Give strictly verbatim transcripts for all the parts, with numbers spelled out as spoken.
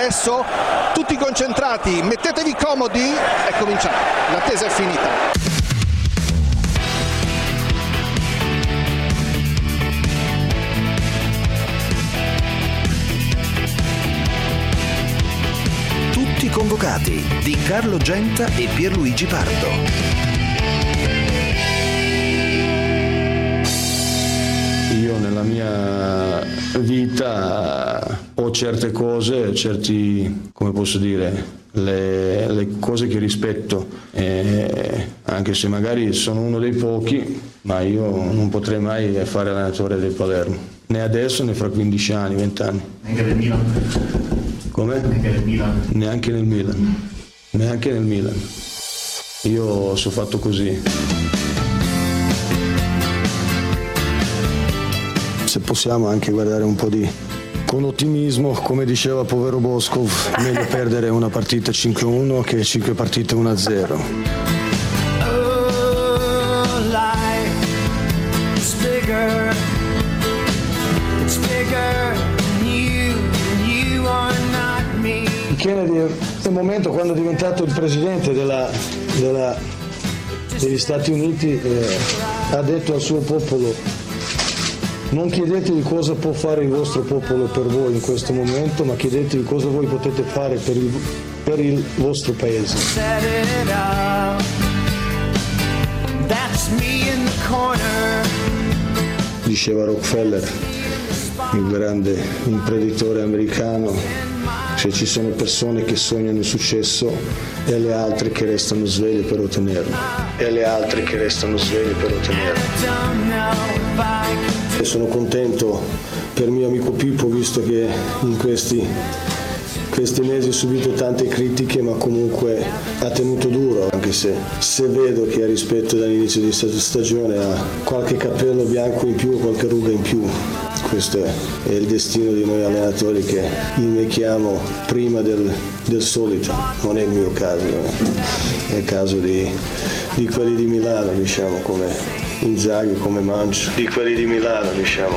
adesso tutti concentrati, mettetevi comodi, è cominciato, l'attesa è finita. Tutti convocati di Carlo Genta e Pierluigi Pardo. Io nella mia vita ho certe cose, certi, come posso dire, le, le cose che rispetto, e anche se magari sono uno dei pochi, ma io non potrei mai fare allenatore del Palermo, né adesso né fra quindici anni, venti anni. Neanche del Milan? Come? Neanche nel Milan? Neanche nel Milan, neanche nel Milan. Io sono fatto così. Se possiamo anche guardare un po' di con ottimismo, come diceva povero Boscov, meglio perdere una partita cinque a uno che cinque partite uno a zero. Oh, life is bigger, it's bigger than you, and you are not me. Kennedy, nel momento quando è diventato il presidente della, della, degli Stati Uniti, eh, ha detto al suo popolo: non chiedetevi cosa può fare il vostro popolo per voi in questo momento, ma chiedetevi cosa voi potete fare per il, per il vostro paese. Diceva Rockefeller, il grande imprenditore americano, se ci sono persone che sognano il successo e le altre che restano sveglie per ottenerlo, e le altre che restano sveglie per ottenerlo. E sono contento per mio amico Pippo, visto che in questi, questi mesi ha subito tante critiche, ma comunque ha tenuto duro, anche se, se vedo che a rispetto dall'inizio di stagione ha qualche capello bianco in più, qualche ruga in più. Questo è, è il destino di noi allenatori, che invecchiamo prima del, del solito. Non è il mio caso, è il caso di, di quelli di Milano, diciamo, come Inzaghi, come Mancio, di quelli di Milano, diciamo.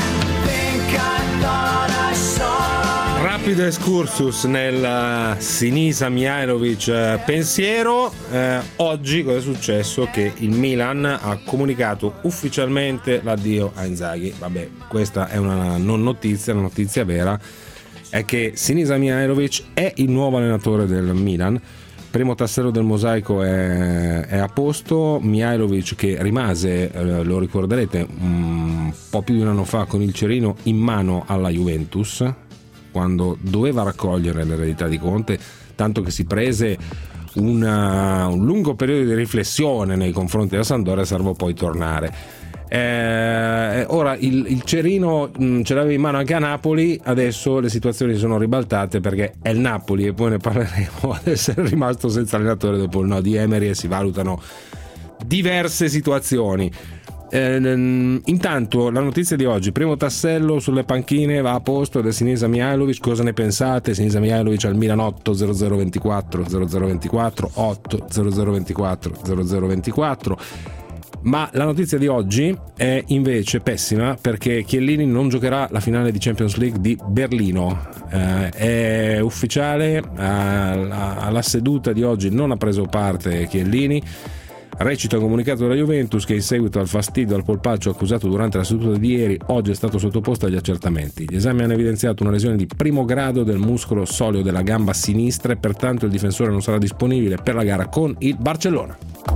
Rapido excursus nel Sinisa Mihajlovic pensiero. Eh, oggi cosa è successo? Che il Milan ha comunicato ufficialmente l'addio a Inzaghi. Vabbè, questa è una non notizia, la notizia vera è che Sinisa Mihajlovic è il nuovo allenatore del Milan. Primo tassello del mosaico è, è a posto. Mihajlovic, che rimase, eh, lo ricorderete, un po' più di un anno fa con il cerino in mano alla Juventus, quando doveva raccogliere l'eredità di Conte, tanto che si prese una, un lungo periodo di riflessione nei confronti della Sampdoria e salvò poi tornare. Eh, ora il, il cerino mh, ce l'aveva in mano anche a Napoli, adesso le situazioni sono ribaltate perché è il Napoli, e poi ne parleremo, ad essere rimasto senza allenatore dopo il no di Emery, e si valutano diverse situazioni. Eh, intanto la notizia di oggi: primo tassello sulle panchine va a posto ed è Sinisa Mihajlovic. Cosa ne pensate? Sinisa Mihajlovic al Milan otto zero zero ventiquattro zero zero ventiquattro otto zero zero ventiquattro zero zero ventiquattro. Ma la notizia di oggi è invece pessima, perché Chiellini non giocherà la finale di Champions League di Berlino. Eh, è ufficiale, alla, alla seduta di oggi non ha preso parte Chiellini. Recita un comunicato della Juventus che in seguito al fastidio al polpaccio accusato durante la seduta di ieri, oggi è stato sottoposto agli accertamenti. Gli esami hanno evidenziato una lesione di primo grado del muscolo soleo della gamba sinistra e pertanto il difensore non sarà disponibile per la gara con il Barcellona.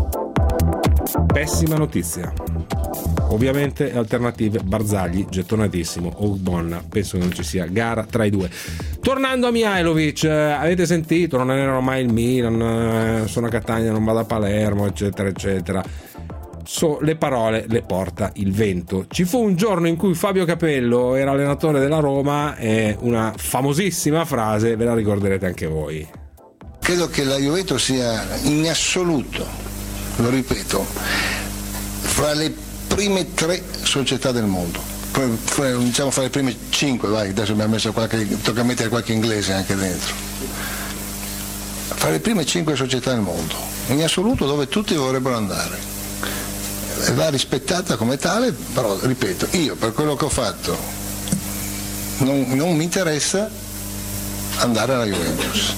Pessima notizia. Ovviamente alternative: Barzagli gettonatissimo, Ogbonna, penso che non ci sia gara tra i due. Tornando a Mihajlovic, eh, avete sentito, non erano mai il Milan, eh, sono a Catania, non vado a Palermo, eccetera eccetera. So, le parole le porta il vento. Ci fu un giorno in cui Fabio Capello era allenatore della Roma e una famosissima frase ve la ricorderete anche voi. Credo che la Juventus sia in assoluto, lo ripeto, fra le prime tre società del mondo, diciamo fra le prime cinque, vai, adesso abbiamo messo qualche, tocca mettere qualche inglese anche dentro, fra le prime cinque società del mondo, in assoluto, dove tutti vorrebbero andare. Va rispettata come tale, però ripeto, io per quello che ho fatto non, non mi interessa andare alla Juventus.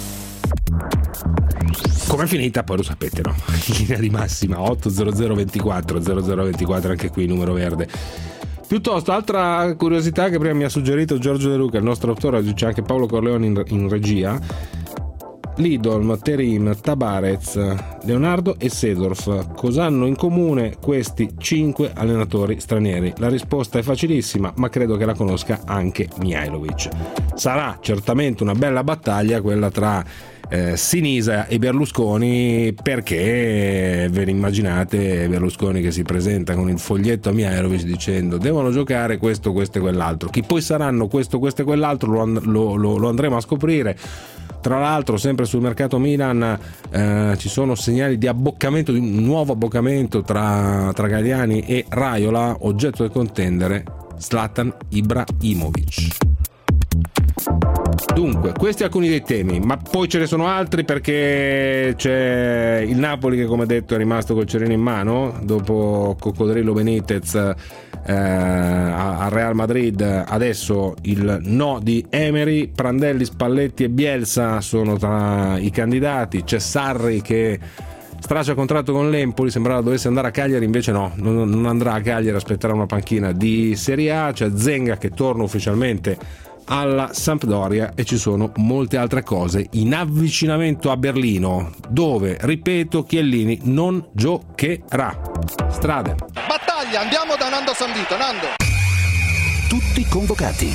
Com'è finita poi lo sapete, no? In linea di massima otto zero zero ventiquattro zero zero ventiquattro, anche qui numero verde. Piuttosto, altra curiosità che prima mi ha suggerito Giorgio De Luca, il nostro autore, oggi c'è anche Paolo Corleone in, in regia. Lidolm, Terim, Tabarez, Leonardo e Seedorf, cosa hanno in comune questi cinque allenatori stranieri? La risposta è facilissima, ma credo che la conosca anche Mihajlovic. Sarà certamente una bella battaglia quella tra eh, Sinisa e Berlusconi, perché ve ne immaginate Berlusconi che si presenta con il foglietto a Mihajlovic dicendo devono giocare questo, questo e quell'altro. Chi poi saranno questo, questo e quell'altro lo, lo, lo, lo andremo a scoprire. Tra l'altro, sempre sul mercato Milan eh, ci sono segnali di abboccamento, di un nuovo abboccamento tra, tra Galliani e Raiola, oggetto del contendere Zlatan Ibrahimovic. Dunque, questi alcuni dei temi, ma poi ce ne sono altri, perché c'è il Napoli che, come detto, è rimasto col cerino in mano dopo Coccodrillo Benitez eh, al Real Madrid. Adesso il no di Emery, Prandelli, Spalletti e Bielsa sono tra i candidati. C'è Sarri che straccia contratto con l'Empoli, sembrava dovesse andare a Cagliari, invece no, non, non andrà a Cagliari, aspetterà una panchina di Serie A. C'è Zenga che torna ufficialmente alla Sampdoria e ci sono molte altre cose in avvicinamento a Berlino, dove, ripeto, Chiellini non giocherà. Strade. Battaglia, andiamo da Nando Sanvito. Nando. Tutti convocati.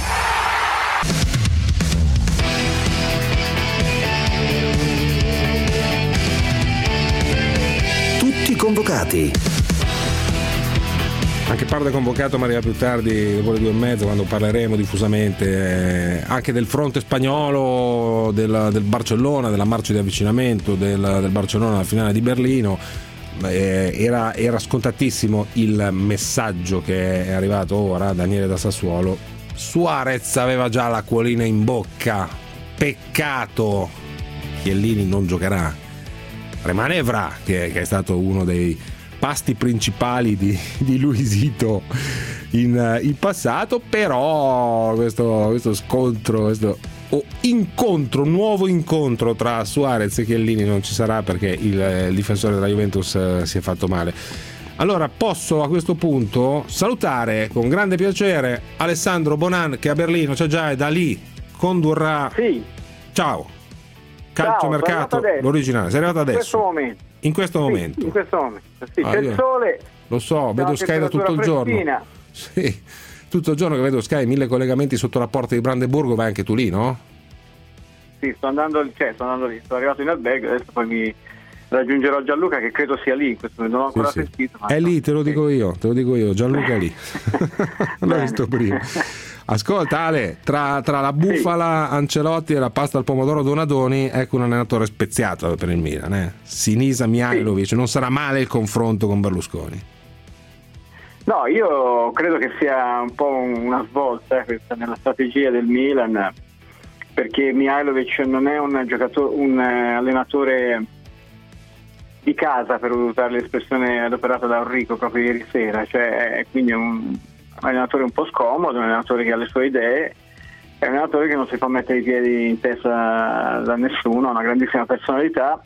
Tutti convocati. Anche Parda convocato, ma arriva più tardi, dopo le due e mezza, quando parleremo diffusamente eh, anche del fronte spagnolo, del, del Barcellona, della marcia di avvicinamento del, del Barcellona alla finale di Berlino. Eh, era, era scontatissimo il messaggio che è arrivato ora, Daniele da Sassuolo. Suarez aveva già l'acquolina in bocca, peccato, Chiellini non giocherà, rimane Evra che, che è stato uno dei pasti principali di, di Luisito in, in passato, però questo, questo scontro, questo oh, incontro, nuovo incontro tra Suarez e Chiellini non ci sarà, perché il, il difensore della Juventus eh, si è fatto male. Allora posso a questo punto salutare con grande piacere Alessandro Bonan, che a Berlino c'è già e da lì condurrà. Sì. Ciao. Calciomercato, l'originale. Sei arrivato adesso. In questo momento. In questo sì, momento. In questo momento. Sì, ah, c'è il sole. Lo so, vedo Sky da tutto il giorno. Freschina. Sì, tutto il giorno che vedo Sky, mille collegamenti sotto la porta di Brandeburgo, vai anche tu lì, no? Sì, sto andando, cioè, sto andando lì, sono arrivato in albergo, adesso poi mi raggiungerò Gianluca, che credo sia lì, in questo momento non ho ancora sì, sentito. Sì. Ma è lì, te lo dico io, te lo dico io, Gianluca è lì. L'ho visto prima. Ascolta Ale, tra, tra la bufala sì. Ancelotti e la pasta al pomodoro Donadoni, ecco un allenatore speziato per il Milan, eh? Sinisa Mihajlovic, sì. Non sarà male il confronto con Berlusconi? No, io credo che sia un po' una svolta eh, questa nella strategia del Milan, perché Mihajlovic non è un giocatore, un allenatore di casa, per usare l'espressione adoperata da Enrico proprio ieri sera, cioè è quindi un un allenatore un po' scomodo, un allenatore che ha le sue idee, è un allenatore che non si fa mettere i piedi in testa da nessuno, ha una grandissima personalità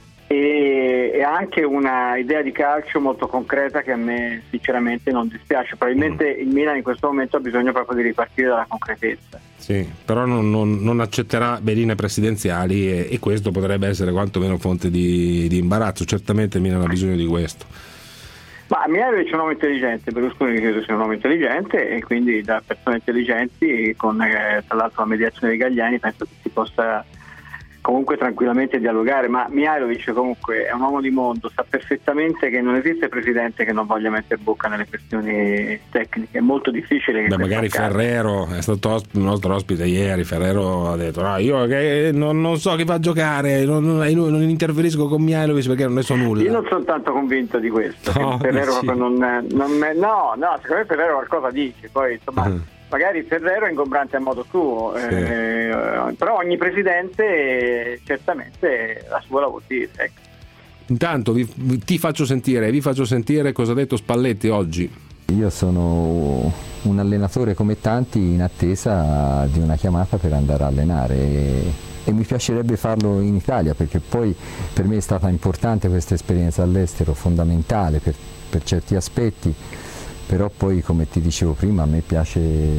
e, e ha anche una idea di calcio molto concreta che a me sinceramente non dispiace. Probabilmente il Milan in questo momento ha bisogno proprio di ripartire dalla concretezza. Sì, però non, non, non accetterà beline presidenziali e, e questo potrebbe essere quantomeno fonte di, di imbarazzo. Certamente il Milan ha bisogno di questo. Ma Mihajlovic è un uomo intelligente, Berlusconi credo sia un uomo intelligente e quindi da persone intelligenti, con eh, tra l'altro la mediazione dei Galliani, penso che si possa comunque tranquillamente dialogare. Ma Mihajlovic comunque è un uomo di mondo, sa perfettamente che non esiste presidente che non voglia mettere bocca nelle questioni tecniche, è molto difficile che Beh, magari accada. Ferrero è stato osp- il nostro ospite ieri, Ferrero ha detto no, io che non, non so chi va a giocare, non, non, non interferisco con Mihajlovic perché non ne so nulla. Io non sono tanto convinto di questo, no, Ferrero sì. non, non, no, no, secondo me Ferrero qualcosa dice, poi insomma uh-huh. magari Ferrero è ingombrante a modo suo, sì. eh, però ogni presidente certamente la sua la vuol dire. Ecco. Intanto vi, ti faccio sentire, vi faccio sentire cosa ha detto Spalletti oggi. Io sono un allenatore come tanti in attesa di una chiamata per andare a allenare e, e mi piacerebbe farlo in Italia, perché poi per me è stata importante questa esperienza all'estero, fondamentale per, per certi aspetti, però poi, come ti dicevo prima, a me piace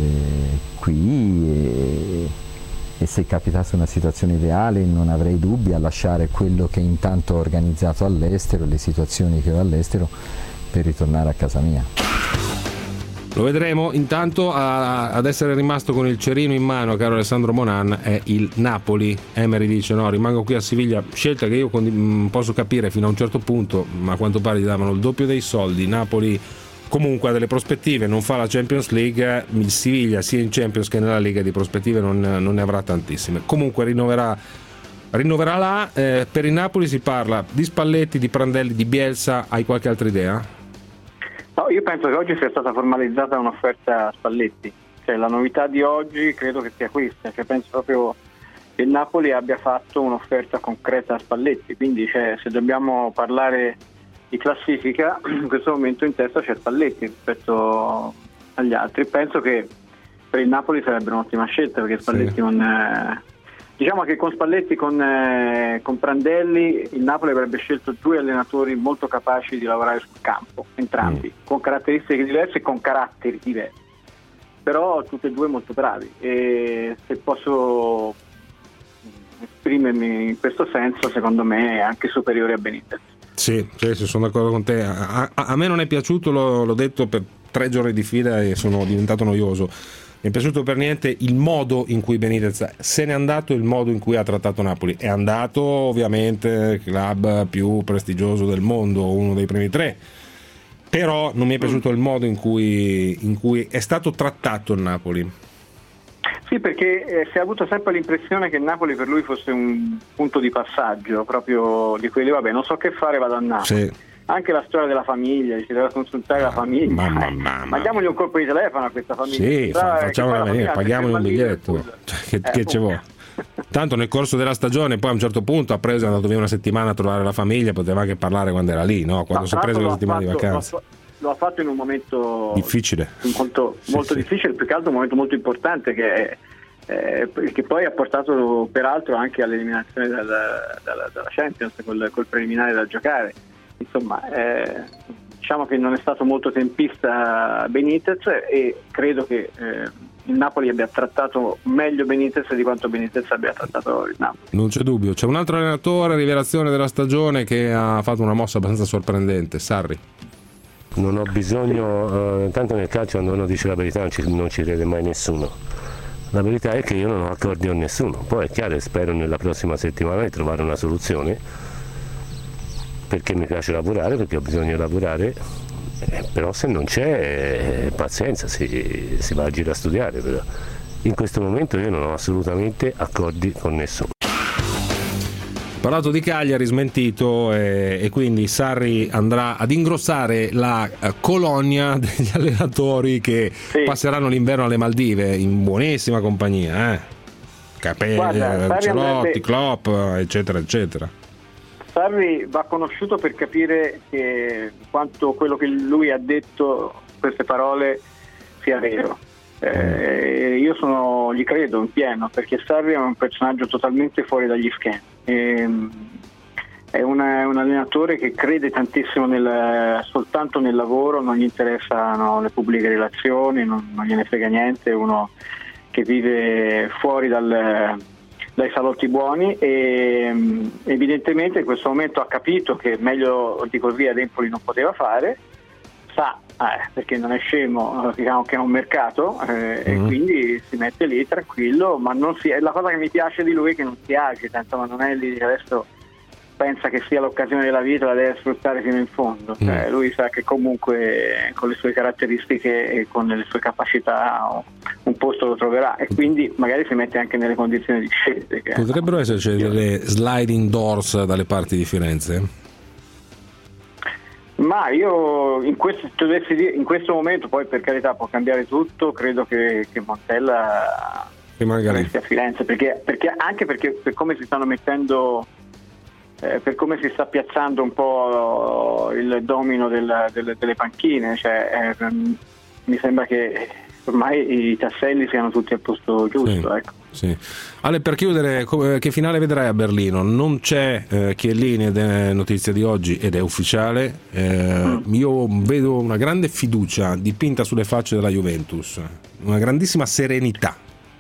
qui e, e se capitasse una situazione ideale non avrei dubbi a lasciare quello che intanto ho organizzato all'estero, le situazioni che ho all'estero, per ritornare a casa mia. Lo vedremo. Intanto a, ad essere rimasto con il cerino in mano, caro Alessandro Monan, è il Napoli. Emery dice no, rimango qui a Siviglia, scelta che io condi- posso capire fino a un certo punto, ma a quanto pare gli davano il doppio dei soldi. Napoli comunque ha delle prospettive, non fa la Champions League, il Siviglia sia in Champions che nella Liga di prospettive non, non ne avrà tantissime. Comunque rinnoverà rinnoverà là. Eh, per il Napoli si parla di Spalletti, di Prandelli, di Bielsa. Hai qualche altra idea? No, io penso che oggi sia stata formalizzata un'offerta a Spalletti, cioè la novità di oggi credo che sia questa, cioè penso proprio che il Napoli abbia fatto un'offerta concreta a Spalletti, quindi cioè, se dobbiamo parlare di classifica in questo momento in testa c'è Spalletti rispetto agli altri. Penso che per il Napoli sarebbe un'ottima scelta, perché Spalletti sì. non è... Diciamo che con Spalletti, con, eh, con Prandelli, il Napoli avrebbe scelto due allenatori molto capaci di lavorare sul campo, entrambi, mm. con caratteristiche diverse e con caratteri diversi, però tutti e due molto bravi, e se posso esprimermi in questo senso, secondo me è anche superiore a Benitez. Sì, sì, sì, sono d'accordo con te. A, a, a me non è piaciuto, l'ho, l'ho detto per tre giorni di fila e sono diventato noioso. Mi è piaciuto per niente il modo in cui Benitez se n'è andato, il modo in cui ha trattato Napoli. È andato ovviamente club più prestigioso del mondo, uno dei primi tre, però non mi è piaciuto il modo in cui, in cui è stato trattato il Napoli. Sì, perché eh, si è avuto sempre l'impressione che il Napoli per lui fosse un punto di passaggio, proprio di quelli, vabbè, non so che fare, vado a Napoli. Sì. Anche la storia della famiglia, ci deve consultare la famiglia, mamma, mamma. Ma diamogli un colpo di telefono a questa famiglia. Sì, fa, facciamola venire, paghiamogli un biglietto, cioè, che, eh, che ce vuole. Tanto nel corso della stagione poi a un certo punto ha preso, è andato via una settimana a trovare la famiglia, poteva anche parlare quando era lì, no? Quando no, si è preso la settimana fatto, di vacanza. Lo ha fatto in un momento difficile, molto, molto sì, difficile, sì. Più che altro un momento molto importante che è Eh, che poi ha portato peraltro anche all'eliminazione dalla, dalla, dalla Champions col, col preliminare da giocare. Insomma, eh, diciamo che non è stato molto tempista Benitez e credo che eh, il Napoli abbia trattato meglio Benitez di quanto Benitez abbia trattato il Napoli. Non c'è dubbio. C'è un altro allenatore, rivelazione della stagione, che ha fatto una mossa abbastanza sorprendente, Sarri. Non ho bisogno, eh, tanto nel calcio quando uno dice la verità non ci, non ci crede mai nessuno. La verità è che io non ho accordi con nessuno, poi è chiaro, spero nella prossima settimana di trovare una soluzione, perché mi piace lavorare, perché ho bisogno di lavorare, eh, però se non c'è, eh, pazienza, si, si va a girare a studiare, però in questo momento io non ho assolutamente accordi con nessuno. Parlato di Cagliari, smentito, e, e quindi Sarri andrà ad ingrossare la uh, colonia degli allenatori che sì. passeranno l'inverno alle Maldive in buonissima compagnia, eh? Capelli, Ancelotti, andrebbe... Klopp, eccetera eccetera. Sarri va conosciuto per capire che quanto quello che lui ha detto, queste parole, sia vero. Eh, io sono, gli credo in pieno, perché Sarri è un personaggio totalmente fuori dagli schemi. Eh, è, una, è un allenatore che crede tantissimo nel, soltanto nel lavoro, non gli interessano le pubbliche relazioni, non, non gliene frega niente, è uno che vive fuori dal, dai salotti buoni e evidentemente in questo momento ha capito che meglio di così ad Empoli non poteva fare, sa eh, perché non è scemo, diciamo che è un mercato eh, mm-hmm. e quindi si mette lì tranquillo, ma non si, la cosa che mi piace di lui è che non si agita, insomma non è lì che adesso pensa che sia l'occasione della vita, la deve sfruttare fino in fondo, mm. cioè, lui sa che comunque con le sue caratteristiche e con le sue capacità un posto lo troverà e quindi magari si mette anche nelle condizioni di scelte. Che potrebbero esserci delle sliding doors dalle parti di Firenze? Ma io in questo, in questo momento, poi per carità può cambiare tutto, credo che, che Montella rimanga lì a Firenze, perché, perché anche perché per come si stanno mettendo eh, per come si sta piazzando un po' il domino del, del, delle panchine, cioè, eh, mi sembra che ormai i tasselli siano tutti al posto giusto. Sì, ecco. sì. Ale, per chiudere, che finale vedrai a Berlino? Non c'è eh, Chiellini ed è notizia di oggi ed è ufficiale. Eh, mm. Io vedo una grande fiducia dipinta sulle facce della Juventus, una grandissima serenità.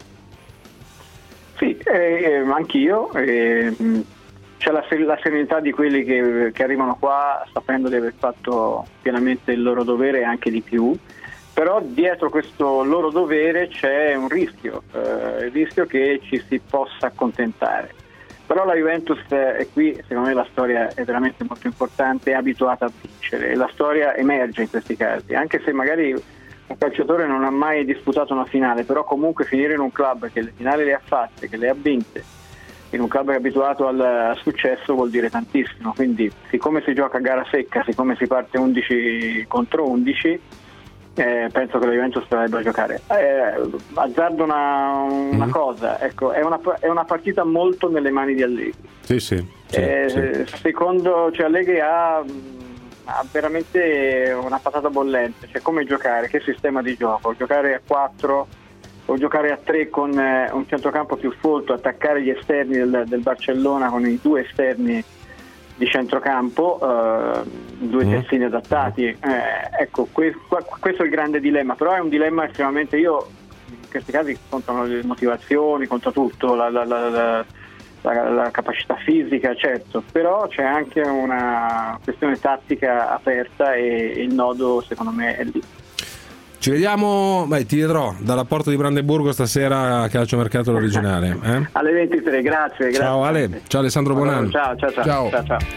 Sì, eh, anch'io. Eh, c'è la, la serenità di quelli che, che arrivano qua sapendo di aver fatto pienamente il loro dovere e anche di più. Però dietro questo loro dovere c'è un rischio, eh, il rischio che ci si possa accontentare. Però la Juventus, e eh, qui secondo me la storia è veramente molto importante, è abituata a vincere, e la storia emerge in questi casi, anche se magari un calciatore non ha mai disputato una finale, però comunque finire in un club che le finali le ha fatte, che le ha vinte, in un club che è abituato al, al successo vuol dire tantissimo. Quindi siccome si gioca a gara secca, siccome si parte undici contro undici, Eh, penso che la Juventus dovrebbe giocare. Eh, azzardo una, una mm. cosa, ecco, è una, è una partita molto nelle mani di Allegri. Sì, sì. sì, eh, sì. Secondo, cioè Allegri ha, ha veramente una patata bollente, cioè come giocare, che sistema di gioco, giocare a quattro o giocare a tre con eh, un centrocampo più folto, attaccare gli esterni del, del Barcellona con i due esterni di centrocampo, eh, due mm. terzini adattati, eh, ecco que- questo è il grande dilemma, però è un dilemma estremamente, io in questi casi contano le motivazioni, conta tutto, la, la, la, la, la, la capacità fisica, certo, però c'è anche una questione tattica aperta e, e il nodo secondo me è lì. Ci vediamo, beh, ti vedrò dalla Porta di Brandeburgo stasera a calciomercato l'originale. Eh? Alle ventitré, grazie, grazie. Ciao Ale, ciao Alessandro Bonanno. Ciao, ciao, ciao. Ciao. ciao, ciao.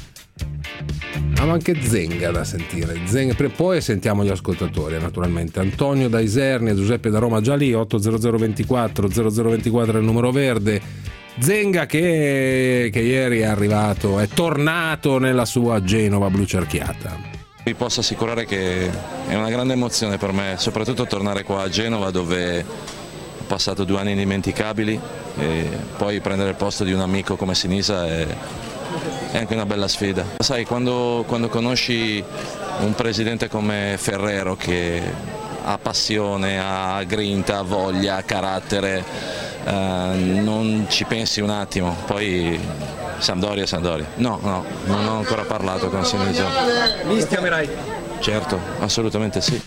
Abbiamo anche Zenga da sentire. Zenga, poi sentiamo gli ascoltatori, naturalmente. Antonio da Isernia, Giuseppe da Roma già lì, otto zero zero ventiquattro zero zero ventiquattro è il numero verde. Zenga che, che ieri è arrivato, è tornato nella sua Genova blu cerchiata. Vi posso assicurare che è una grande emozione per me, soprattutto tornare qua a Genova dove ho passato due anni indimenticabili e poi prendere il posto di un amico come Sinisa è, è anche una bella sfida. Sai, quando, quando conosci un presidente come Ferrero che ha passione, ha grinta, ha voglia, ha carattere, eh, non ci pensi un attimo, poi Sampdoria, Sampdoria. No, no, non ho ancora parlato con Sinisa. Mi chiamerai? Certo, assolutamente sì.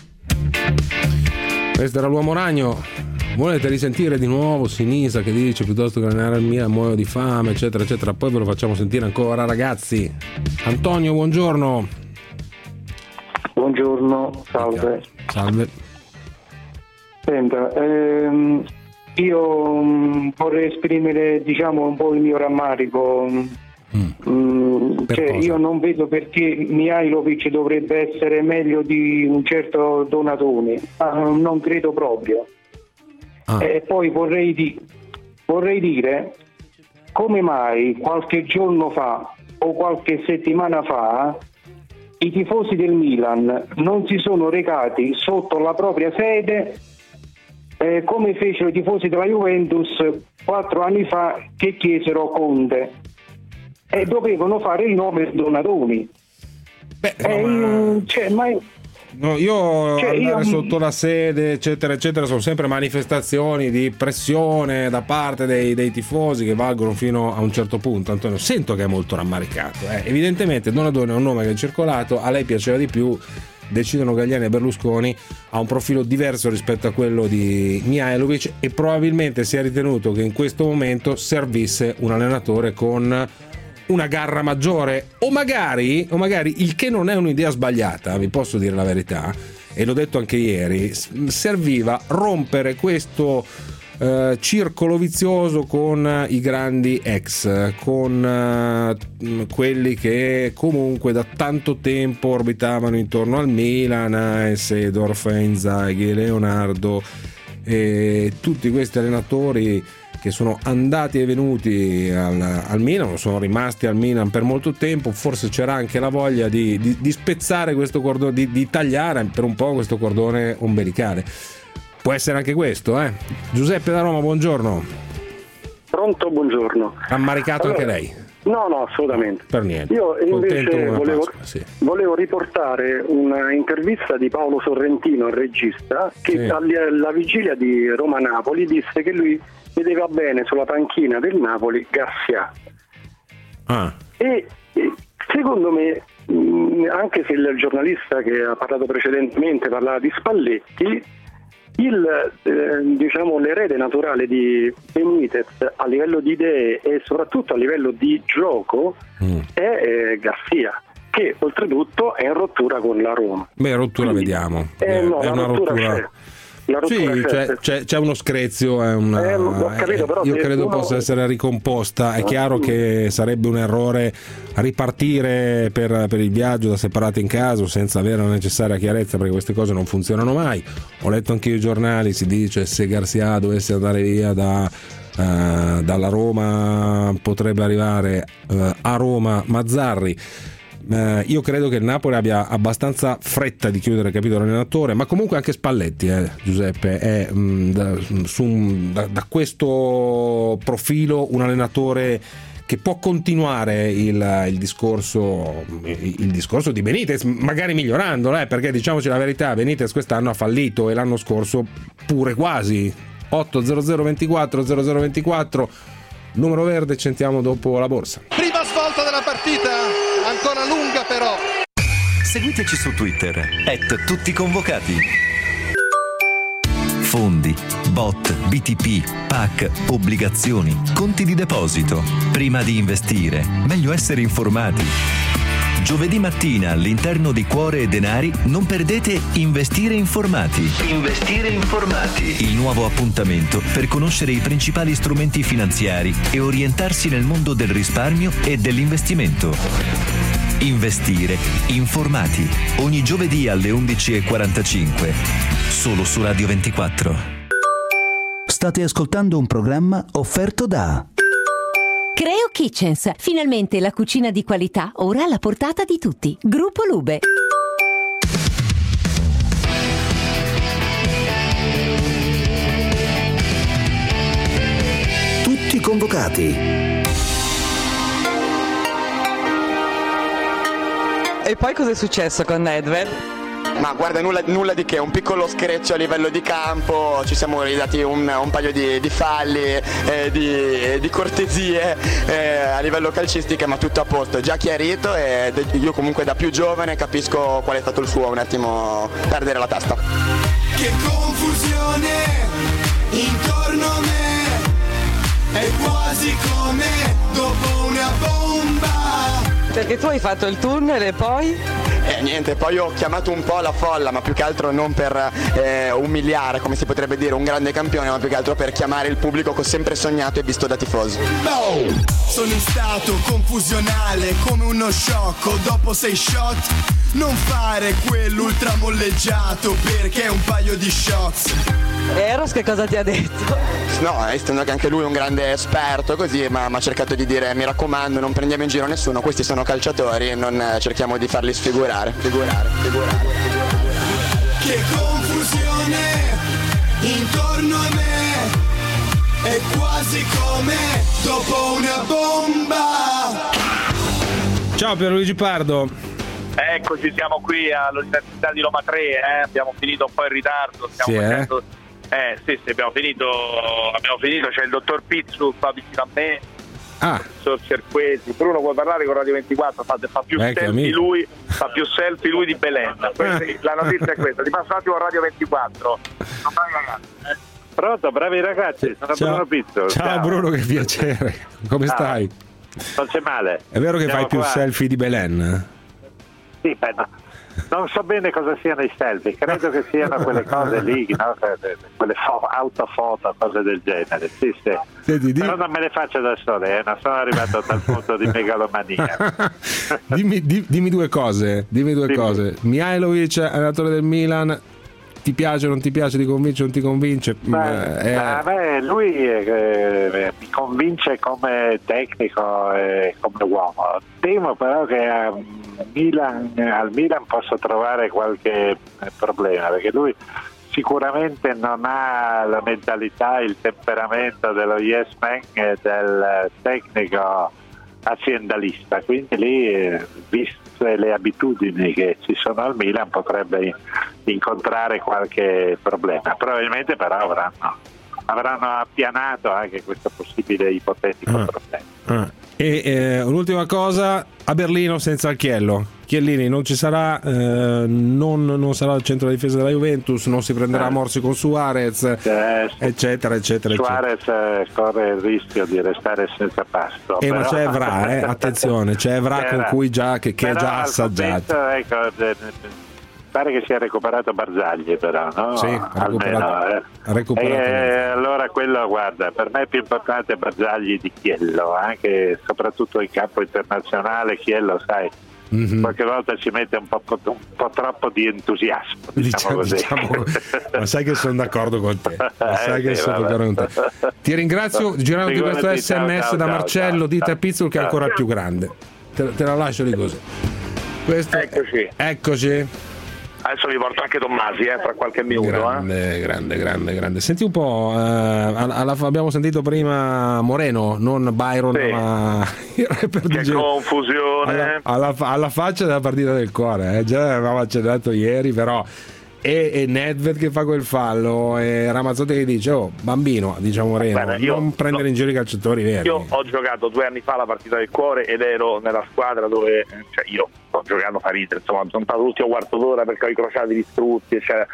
Questo era l'uomo ragno. Volete risentire di nuovo Sinisa che dice piuttosto che allenare il Milan muoio di fame, eccetera, eccetera. Poi ve lo facciamo sentire ancora, ragazzi. Antonio, buongiorno. Buongiorno, salve. Salve. Senta, ehm... io mh, vorrei esprimere diciamo un po' il mio rammarico, mm. mh, cioè, io non vedo perché Mihajlovic dovrebbe essere meglio di un certo Donatoni, ah, non credo proprio. Ah. E poi vorrei, di- vorrei dire come mai qualche giorno fa o qualche settimana fa i tifosi del Milan non si sono recati sotto la propria sede Eh, come fecero i tifosi della Juventus quattro anni fa che chiesero Conte e eh, dovevano fare il nome Donatoni. Beh, eh, no, ma... cioè, ma... No, io cioè, andare io... sotto la sede eccetera eccetera sono sempre manifestazioni di pressione da parte dei, dei tifosi che valgono fino a un certo punto. Antonio, sento che è molto rammaricato, eh. Evidentemente Donatoni è un nome che è circolato, a lei piaceva di più, decidono Galliani e Berlusconi, ha un profilo diverso rispetto a quello di Mihajlovic e probabilmente si è ritenuto che in questo momento servisse un allenatore con una garra maggiore o magari, o magari il che non è un'idea sbagliata, vi posso dire la verità e l'ho detto anche ieri, serviva rompere questo Uh, circolo vizioso con i grandi ex, con uh, quelli che comunque da tanto tempo orbitavano intorno al Milan, Seedorf, Inzaghi, Leonardo e tutti questi allenatori che sono andati e venuti al, al Milan, sono rimasti al Milan per molto tempo. Forse c'era anche la voglia di, di, di spezzare questo cordone, di, di tagliare per un po' questo cordone ombelicale. Può essere anche questo, eh? Giuseppe da Roma, buongiorno. Pronto, buongiorno. Rammaricato allora, anche lei? No, no, assolutamente. Per niente. Io invece volevo, Pasqua, sì. volevo riportare una intervista di Paolo Sorrentino, il regista, che Sì. alla vigilia di Roma-Napoli disse che lui vedeva bene sulla panchina del Napoli Garcia. Ah. E e secondo me, mh, anche se il giornalista che ha parlato precedentemente parlava di Spalletti, il eh, diciamo l'erede naturale di Benitez a livello di idee e soprattutto a livello di gioco mm. è eh, Garcia, che oltretutto è in rottura con la Roma. Beh, rottura Quindi, vediamo. eh, no, è la una rottura rottura. c'è. La rottura Sì, c'è. c'è, c'è, c'è uno screzio, è una, Eh, ho capito, però io se credo uno- possa essere ricomposta. È chiaro che sarebbe un errore ripartire per, per il viaggio da separati in caso senza avere la necessaria chiarezza, perché queste cose non funzionano mai. Ho letto anche io i giornali, si dice se Garcia dovesse andare via da Uh, dalla Roma potrebbe arrivare uh, a Roma Mazzarri. Uh, io credo che il Napoli abbia abbastanza fretta di chiudere il capitolo allenatore, ma comunque anche Spalletti, eh, Giuseppe, è mh, da, su un, da, da questo profilo un allenatore che può continuare il, il discorso il discorso di Benitez, magari migliorandolo, eh, perché diciamoci la verità, Benitez quest'anno ha fallito e l'anno scorso pure quasi. otto zero zero ventiquattro zero zero ventiquattro numero verde, ci sentiamo dopo la borsa. Prima svolta della partita, ancora lunga però. Seguiteci su Twitter at tutti convocati. Fondi, bot, B T P, P A C, obbligazioni, conti di deposito. Prima di investire, meglio essere informati. Giovedì mattina all'interno di Cuore e Denari non perdete Investire Informati. Investire Informati. Il nuovo appuntamento per conoscere i principali strumenti finanziari e orientarsi nel mondo del risparmio e dell'investimento. Investire Informati. Ogni giovedì alle undici e quarantacinque. Solo su Radio ventiquattro. State ascoltando un programma offerto da Creo Kitchens, finalmente la cucina di qualità ora alla portata di tutti. Gruppo Lube. Tutti convocati. E poi cosa è successo con Nedved? Ma guarda, nulla, nulla di che, un piccolo screccio a livello di campo, ci siamo ridati un, un paio di, di falli, eh, di, di cortesie eh, a livello calcistico, ma tutto a posto, già chiarito, e io comunque da più giovane capisco qual è stato il suo un attimo perdere la testa. Che confusione intorno a me, è quasi come dopo una bomba. Perché tu hai fatto il tunnel e poi? E eh, niente, poi ho chiamato un po' la folla, ma più che altro non per eh, umiliare, come si potrebbe dire, un grande campione, ma più che altro per chiamare il pubblico che ho sempre sognato e visto da tifoso. No! Sono in stato confusionale come uno sciocco dopo sei shot. Non fare quell'ultra molleggiato perché è un paio di shots. Eros che cosa ti ha detto? No, essendo che anche lui è un grande esperto così, ma mi ha cercato di dire mi raccomando non prendiamo in giro nessuno, questi sono calciatori e non eh, cerchiamo di farli sfigurare, figurare, figurare, figurare. Che confusione intorno a me, è quasi come dopo una bomba. Ciao Pierluigi Pardo. Eccoci, siamo qui all'Università di Roma tre, eh? Abbiamo finito un po' in ritardo, stiamo Sì, facendo... eh? eh sì sì abbiamo finito, abbiamo finito, c'è il dottor Pizzu qua vicino a me, ah. il professor Cerqueti. Bruno, vuoi parlare con Radio ventiquattro? Fa, fa più Ecco, selfie amico. lui, fa più selfie lui di Belen. Quindi, la notizia è questa, ti passo un attimo a Radio ventiquattro. Non vai, ragazzi, eh? Pronto, bravi ragazzi, sono Ciao. Bruno Pizzo. Ciao Bruno, che piacere. Come Ciao. stai? Non c'è male. È vero che Siamo fai più qua. selfie di Belen? Sì, beh, no. Non so bene cosa siano i selfie, credo che siano quelle cose lì, no? Quelle fo- autofoto, cose del genere. Sì, sì. Senti, Però non me le faccio da sole, eh? Non sono arrivato a tal punto di megalomania. dimmi, di- dimmi due cose. Dimmi due Dimmi. cose. Mihajlovic, allenatore del Milan, ti piace o non ti piace, ti convince o non ti convince? Beh, Eh, a me lui eh, mi convince come tecnico e come uomo. Temo però che a Milan, al Milan possa trovare qualche problema, perché lui sicuramente non ha la mentalità, il temperamento dello yes man e del tecnico aziendalista, quindi lì, eh, viste le abitudini che ci sono al Milan, potrebbe incontrare qualche problema. Probabilmente però avranno, avranno appianato anche questo possibile ipotetico ah. problema. Ah. E eh, un'ultima cosa, a Berlino senza Chiello. Chiellini non ci sarà, eh, non, non sarà al centro della difesa della Juventus, non si prenderà a morsi con Suarez, eh, eccetera eccetera. Suarez eccetera. corre il rischio di restare senza pasto. Eh, però... ma c'è Evra, eh, attenzione, c'è Evra con cui già che, che è già assaggiato. Momento, ecco, pare che sia recuperato Barzagli, però, no? Sì, ha recuperato, Almeno, eh. ha recuperato. E allora quello, guarda, per me è più importante Barzagli di Chiello, anche soprattutto in campo internazionale. Chiello, sai, mm-hmm. qualche volta ci mette un po', un po' troppo di entusiasmo, diciamo, diciamo così. Diciamo, ma sai che sono d'accordo con te, ma sai eh, che sì, sono d'accordo con te. Ti ringrazio, girandoti questo sms ciao, da Marcello, ciao, dite a Pizzul che è ancora più grande, te, te la lascio lì così. Questo, eccoci. Eccoci. Adesso vi porto anche Tommasi, eh, tra qualche minuto. Grande, eh. grande, grande, grande. Senti un po', eh, alla, alla, abbiamo sentito prima Moreno, non Byron, sì. ma il rapper che di confusione. Alla, alla, alla faccia della partita del cuore, eh. Già avevamo accennato ieri, però. E, e Nedved che fa quel fallo, e Ramazzotti che dice: oh, bambino, diciamo Moreno, Bene, io, non prendere no, in giro i calciatori veri. Io ho giocato due anni fa la partita del cuore ed ero nella squadra dove, cioè io sto giocando fa ridere, insomma, sono stato l'ultimo quarto d'ora perché ho i crociati distrutti, eccetera.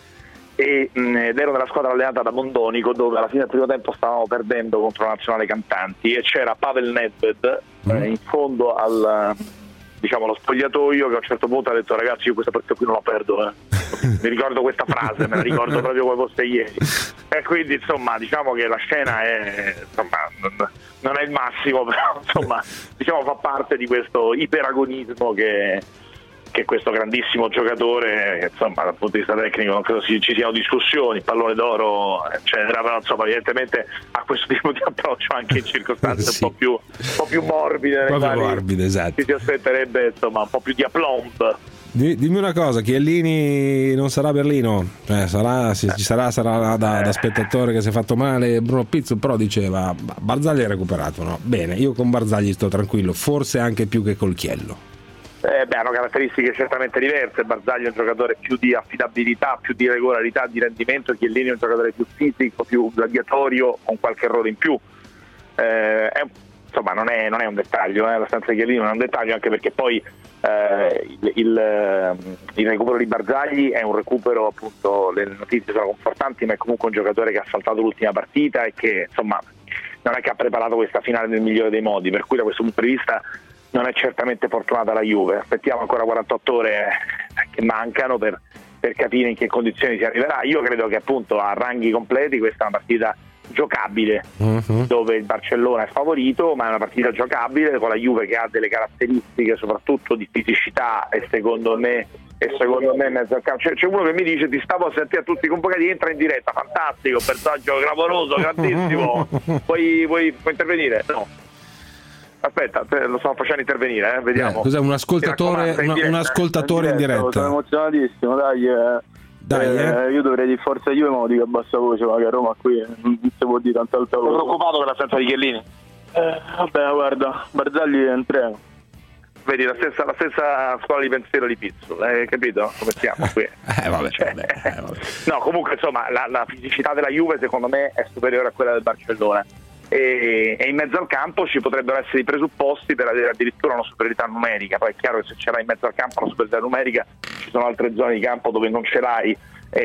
E, mh, ed ero nella squadra allenata da Mondonico, dove alla fine del primo tempo stavamo perdendo contro la nazionale cantanti e c'era Pavel Nedved mm. eh, in fondo al, diciamo, lo spogliatoio, che a un certo punto ha detto: ragazzi, io questa partita qui non la perdo, eh. mi ricordo questa frase, me la ricordo proprio come fosse ieri. E quindi insomma diciamo che la scena è, insomma, non, non è il massimo, però insomma diciamo fa parte di questo iperagonismo che, che questo grandissimo giocatore, insomma dal punto di vista tecnico non credo ci, ci siano discussioni, il pallone d'oro eccetera, però insomma evidentemente ha questo tipo di approccio anche in circostanze sì. un po' più un po' più morbide, un po' più morbide, esatto. Ci si aspetterebbe insomma un po' più di aplomb. Dimmi una cosa, Chiellini non sarà a Berlino, cioè sarà, se ci sarà sarà da, da spettatore che si è fatto male. Bruno Pizzul però diceva: Barzagli è recuperato, no? Bene, io con Barzagli sto tranquillo, forse anche più che col Chiello. Eh, beh, hanno caratteristiche certamente diverse. Barzagli è un giocatore più di affidabilità, più di regolarità, di rendimento. Chiellini è un giocatore più fisico, più gladiatorio, con qualche errore in più. Eh, è, insomma non è, non è un dettaglio, eh? L'assenza di Chiellini non è un dettaglio, anche perché poi eh, il, il, il recupero di Barzagli è un recupero, appunto, le notizie sono confortanti, ma è comunque un giocatore che ha saltato l'ultima partita e che insomma non è che ha preparato questa finale nel migliore dei modi, per cui da questo punto di vista non è certamente fortunata la Juve. Aspettiamo ancora quarantotto ore che mancano per, per capire in che condizioni si arriverà. Io credo che appunto a ranghi completi questa è una partita giocabile, uh-huh. dove il Barcellona è favorito, ma è una partita giocabile con la Juve che ha delle caratteristiche soprattutto di fisicità e secondo me e secondo me in mezzo al campo c'è, c'è uno che mi dice: ti stavo a sentire tutti convocati, entra in diretta, fantastico, personaggio clamoroso, grandissimo, puoi, puoi, puoi intervenire? No, aspetta, lo sto facendo intervenire, eh? Vediamo. Eh, cos'è un ascoltatore, una, un ascoltatore in diretta? Sono emozionatissimo, dai. Eh. Dai, eh. Eh, io dovrei dire forza Juve, ma lo dico a bassa voce, ma che a Roma qui non si può dire tanta alta voce. Sono preoccupato per l'assenza di Chiellini. Eh, vabbè, guarda, Barzagli è in treno. Vedi, la stessa, la stessa scuola di pensiero di Pizzul, hai capito come siamo qui? eh, vabbè, cioè, vabbè, eh, vabbè. No, comunque insomma la, la fisicità della Juve secondo me è superiore a quella del Barcellona. E, e in mezzo al campo ci potrebbero essere i presupposti per avere addirittura una superiorità numerica. Poi è chiaro che se ce l'hai in mezzo al campo una superiorità numerica, ci sono altre zone di campo dove non ce l'hai, e,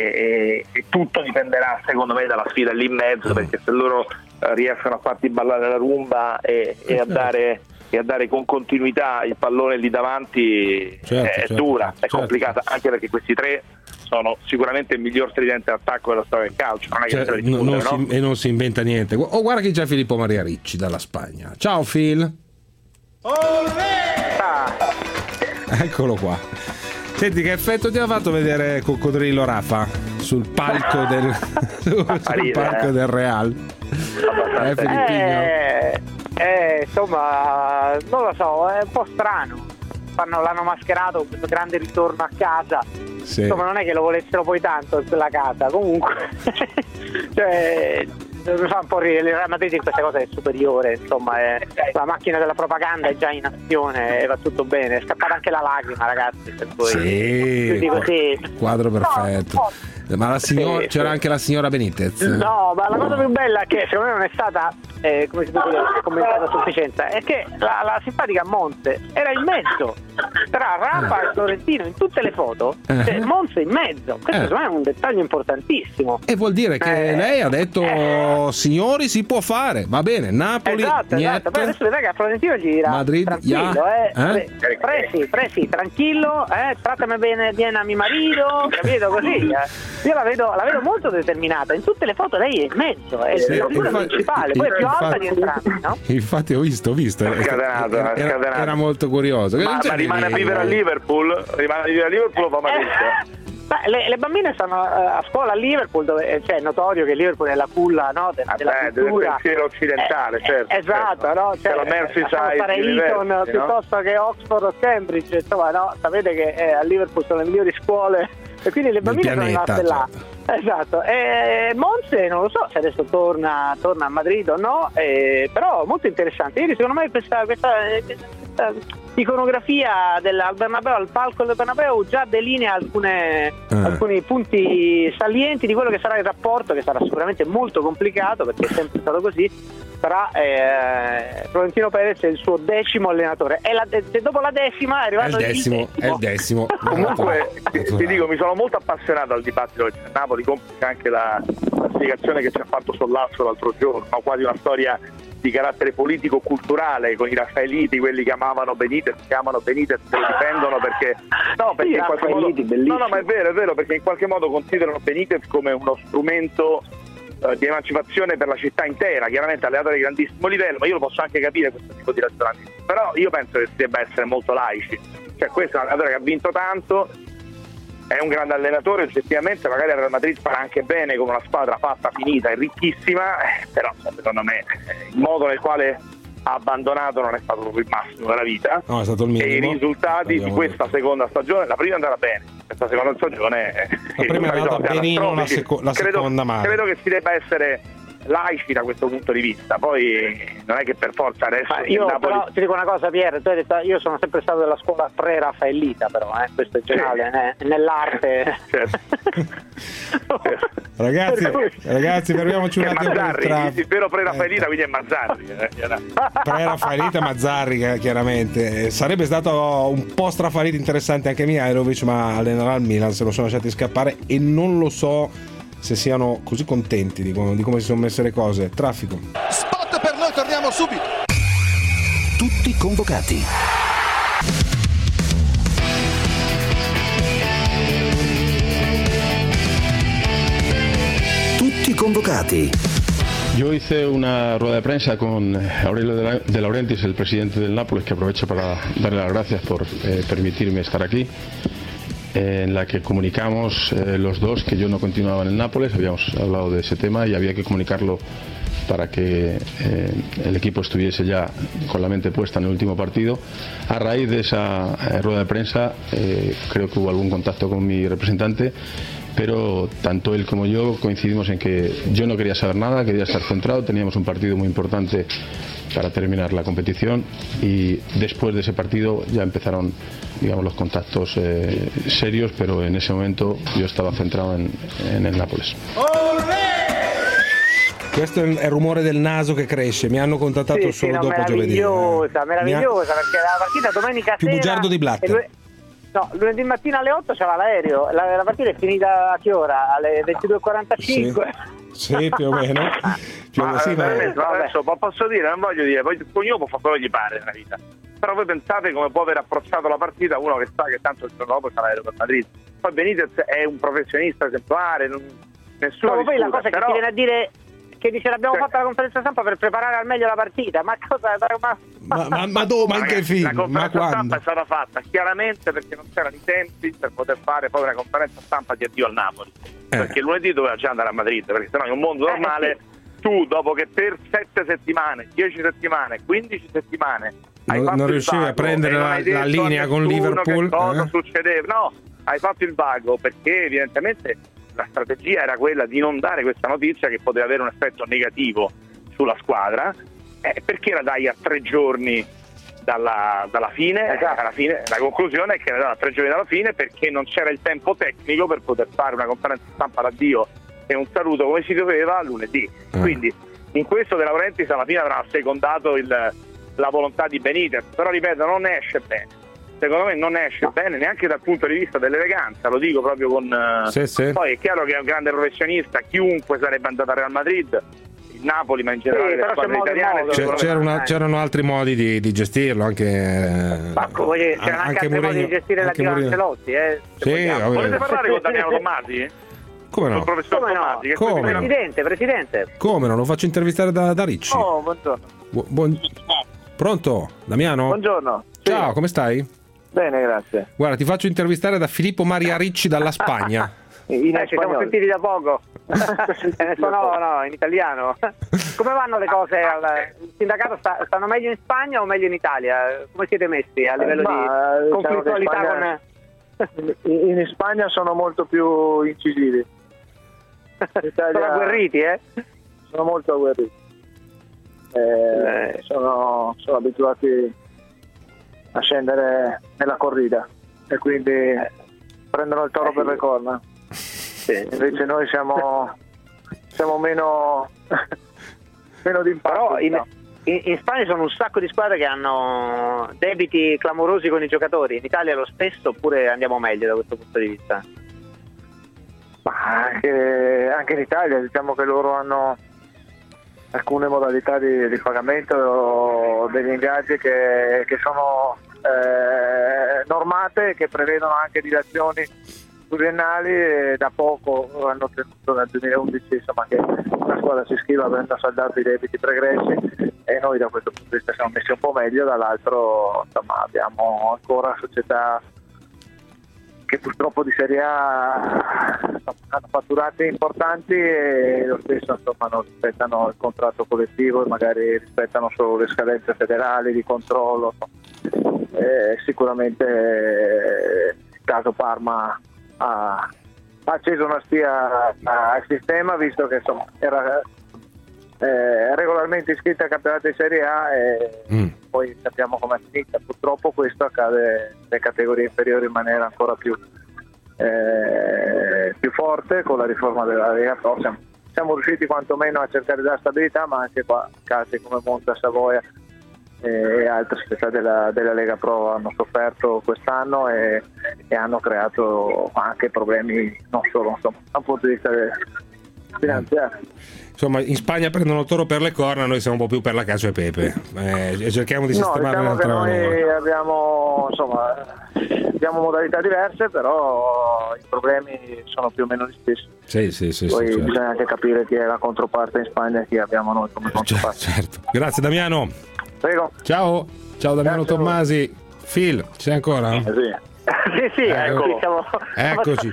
e, e tutto dipenderà secondo me dalla sfida lì in mezzo, perché se loro eh, riescono a farti ballare la rumba e, e a dare e a dare con continuità il pallone lì davanti, certo, è certo, dura, è certo. complicata, anche perché questi tre sono sicuramente il miglior tridente d'attacco della storia del calcio, non è che cioè, discute, non no? si, e non si inventa niente. Oh, guarda che c'è Filippo Maria Ricci dalla Spagna. Ciao Phil. Ah. Eccolo qua. Senti, che effetto ti ha fatto vedere Coccodrillo Rafa sul palco del sul palco del Real? Eh, Filippino? Eh, eh, insomma, non lo so, è un po' strano. Fanno, l'hanno mascherato con questo grande ritorno a casa. Sì. Insomma, non è che lo volessero poi tanto quella casa. Comunque, cioè, mi fa un po' ridere, il Real Madrid in queste cose è superiore, insomma, è, la macchina della propaganda è già in azione e va tutto bene, è scappata anche la lacrima, ragazzi, per cui sì, più di così. Quadro perfetto. No, no. Ma la signora, sì, c'era sì. anche la signora Benitez? No, ma la cosa più bella è che secondo me non è stata eh, come si può dire, commentata a sufficienza, è che la, la simpatica Monse era in mezzo tra Rafa eh. e Florentino in tutte le foto, eh. cioè Monse in mezzo, questo eh. secondo me è un dettaglio importantissimo. E vuol dire che eh. lei ha detto eh. signori, si può fare, va bene, Napoli, esatto, esatto. Poi adesso vedrai che a Florentino gli dirà Madrid, tranquillo, yeah. eh. eh. Pre- presi, presi, tranquillo, eh. trattami bene, vieni a mio marito, capito, così eh. Io la vedo, la vedo molto determinata, in tutte le foto lei è in mezzo, è sì, la figura infatti, principale, poi è più infatti, alta di entrambi, no? Infatti ho visto, ho visto, scatenato, era, era, era molto curioso. Ma, ma rimane a vivere a Liverpool? Rimane a vivere a Liverpool o va Madrid? Beh, le, le bambine stanno uh, a scuola a Liverpool, dove cioè, è notorio che Liverpool è la culla, no, de, della eh, cultura del pensiero occidentale, eh, certo. Esatto, certo. no? Cioè, la Merseyside fare Eton no? piuttosto che Oxford o Cambridge, insomma, no? Sapete che eh, a Liverpool sono le migliori scuole e quindi le bambine sono rimaste là. Esatto, e Monse non lo so se adesso torna, torna a Madrid o no, eh, però molto interessante. Ieri secondo me questa, questa, questa iconografia del, al Bernabeu, al palco del Bernabeu già delinea alcune, eh. alcuni punti salienti di quello che sarà il rapporto, che sarà sicuramente molto complicato perché è sempre stato così, tra eh, Florentino Perez e il suo decimo allenatore. E la, se dopo la decima è arrivato è il decimo, il decimo. È il decimo. Comunque ti, ti dico, mi sono molto appassionato al dibattito che c'è a Napoli, complica anche la, la spiegazione che ci ha fatto Sollazzo l'altro giorno, no? Quasi una storia di carattere politico-culturale con i Raffaeliti, quelli che amavano Benitez, che amano Benitez e lo difendono perché no, perché in qualche modo no, no, ma è vero, è vero, perché in qualche modo considerano Benitez come uno strumento uh, di emancipazione per la città intera, chiaramente allenatore di grandissimo livello, ma io lo posso anche capire questo tipo di ragionamento. Però io penso che si debba essere molto laici, cioè questo è un allenatore che ha vinto tanto, è un grande allenatore, oggettivamente magari al Real Madrid farà anche bene con una squadra fatta, finita e ricchissima, eh, però secondo me il modo nel quale ha abbandonato non è stato proprio il massimo della vita, no, è stato il minimo. E i risultati di questa detto. seconda stagione, la prima è andata bene, questa seconda stagione la prima è andata benino, la, seco- la credo, seconda male. Credo che si debba essere laici da questo punto di vista, poi non è che per forza adesso ah, io Napoli... però ti dico una cosa, Pier, tu hai detto io sono sempre stato della scuola pre-Raffaellita, però eh, questo è generale, sì. eh, nell'arte certo. ragazzi ragazzi fermiamoci un attimo. Mazzarri, il vero pre-Raffaellita eh. quindi è Mazzarri eh. pre-Raffaellita Mazzarri chiaramente sarebbe stato un post Raffaellita interessante anche Mihajlovic, ma allenerà al Milan, se lo sono lasciati scappare e non lo so se siano così contenti di come, di come si sono messe le cose. Traffico. Spot per noi, torniamo subito. Tutti convocati. Tutti convocati. Yo hice una rueda de prensa con Aurelio de Laurentiis, el presidente del Nápoles, que aprovecho para darle las gracias por eh, permitirme estar aquí, en la que comunicamos eh, los dos que yo no continuaba en el Nápoles. Habíamos hablado de ese tema y había que comunicarlo para que eh, el equipo estuviese ya con la mente puesta en el último partido. A raíz de esa eh, rueda de prensa eh, creo que hubo algún contacto con mi representante, pero tanto él como yo coincidimos en que yo no quería saber nada, quería estar centrado, teníamos un partido muy importante para terminar la competición y después de ese partido ya empezaron, digamos, los contactos eh, serios, pero en ese momento yo estaba centrado en, en el Nápoles. Questo è il rumore del naso che cresce. Mi hanno contattato sì, solo sì, no, dopo giovedì. Meravigliosa, meravigliosa, ha... perché la partita domenica più sera. bugiardo di Blatter. Lui... No, lunedì mattina alle otto c'era l'aereo. La, la partita è finita a che ora? Alle ventidue e quarantacinque. Sì, sì, più o meno. Più ma, sì, ma... Adesso posso dire, non voglio dire, poi ognuno può fare quello che gli pare nella vita. Però voi pensate come può aver approcciato la partita uno che sa che tanto il giorno dopo c'è l'aereo per Madrid. Poi Benitez è un professionista esemplare, non... nessuno no, poi la cosa però... che ti viene a dire che dice l'abbiamo cioè... fatta la conferenza stampa per preparare al meglio la partita, ma cosa ma ma, ma, ma dove, ma in che film? La conferenza ma stampa è stata fatta chiaramente perché non c'erano i tempi per poter fare poi una conferenza stampa di addio al Napoli, eh. perché lunedì doveva già andare a Madrid, perché sennò in un mondo normale eh, sì. tu dopo che per sette settimane, dieci settimane, quindici settimane hai non, fatto non riuscivi vago, a prendere la, la linea con Liverpool, che cosa eh? succedeva, no, hai fatto il vago perché evidentemente la strategia era quella di non dare questa notizia che poteva avere un effetto negativo sulla squadra, eh, perché la dai a tre giorni dalla, dalla fine, esatto. alla fine, la conclusione è che era da tre giorni dalla fine perché non c'era il tempo tecnico per poter fare una conferenza stampa d'addio e un saluto come si doveva lunedì. Mm. Quindi in questo De Laurentiis alla fine avrà secondato il, la volontà di Benitez, però ripeto, non esce bene. Secondo me non esce no. bene neanche dal punto di vista dell'eleganza, lo dico proprio con sì, sì. Poi è chiaro che è un grande professionista, chiunque sarebbe andato al Real Madrid, il Napoli, ma in generale sì, le squadre italiane modo, modo. C'era una, c'erano altri modi di, di gestirlo, anche ma come, c'erano anche, anche altri Mourinho, modi di gestire la Dio Ancelotti, eh, sì, volete parlare con Damiano Tommasi? Come no? Il professor come Tommasi, no? che Come presidente, presidente. Come no? Lo faccio intervistare da, da Ricci. Oh, buongiorno. Bu- buon... Pronto? Damiano? Buongiorno. Ciao, sì. come stai? Bene, grazie. Guarda, ti faccio intervistare da Filippo Maria Ricci dalla Spagna. In eh, ci siamo sentiti da poco. no, no, in italiano. Come vanno le cose? Il sindacato sta, stanno meglio in Spagna o meglio in Italia? Come siete messi a livello Ma, di conflittualità Spagna, con... in Spagna sono molto più incisivi. Italia... Sono agguerriti, eh? Sono molto agguerriti. Eh, sono, sono abituati a scendere nella corrida e quindi prendono il toro eh, per le corna. Sì. Invece noi siamo siamo meno meno di impatto. Però in, in, in Spagna sono un sacco di squadre che hanno debiti clamorosi con i giocatori. In Italia è lo stesso oppure andiamo meglio da questo punto di vista? Ma anche, anche in Italia diciamo che loro hanno alcune modalità di, di pagamento degli ingaggi che, che sono eh, normate, che prevedono anche dilazioni pluriennali e da poco hanno tenuto nel duemilaundici insomma che la squadra si iscriva avendo saldato i debiti pregressi e noi da questo punto di vista siamo messi un po' meglio, dall'altro insomma abbiamo ancora società che purtroppo di Serie A hanno fatturati importanti e lo stesso insomma non rispettano il contratto collettivo e magari rispettano solo le scadenze federali di controllo. Eh, sicuramente eh, il caso Parma ha, ha acceso una spia al sistema, visto che insomma era eh, regolarmente iscritta al campionato di Serie A e mm. poi sappiamo come è finita. Purtroppo questo accade nelle categorie inferiori in maniera ancora più, eh, più forte. Con la riforma della Lega Pro siamo, siamo riusciti quantomeno a cercare di dare stabilità, ma anche qua casi come Monza, Savoia e altre società della, della Lega Pro hanno sofferto quest'anno e, e hanno creato anche problemi non solo insomma, da un punto di vista finanziario. Insomma, in Spagna prendono il toro per le corna, noi siamo un po' più per la cacio e pepe eh, e cerchiamo di sistemare no, diciamo un'altra che noi abbiamo insomma abbiamo modalità diverse, però i problemi sono più o meno gli stessi. Sì, sì, sì, poi sì, certo. Bisogna anche capire chi è la controparte in Spagna e chi abbiamo noi come controparte. Certo. Grazie Damiano. Prego. Ciao, ciao Damiano Grazie Tommasi. Phil, ci sei ancora? Eh, sì. sì, sì, ecco. Ecco. Siamo... Eccoci.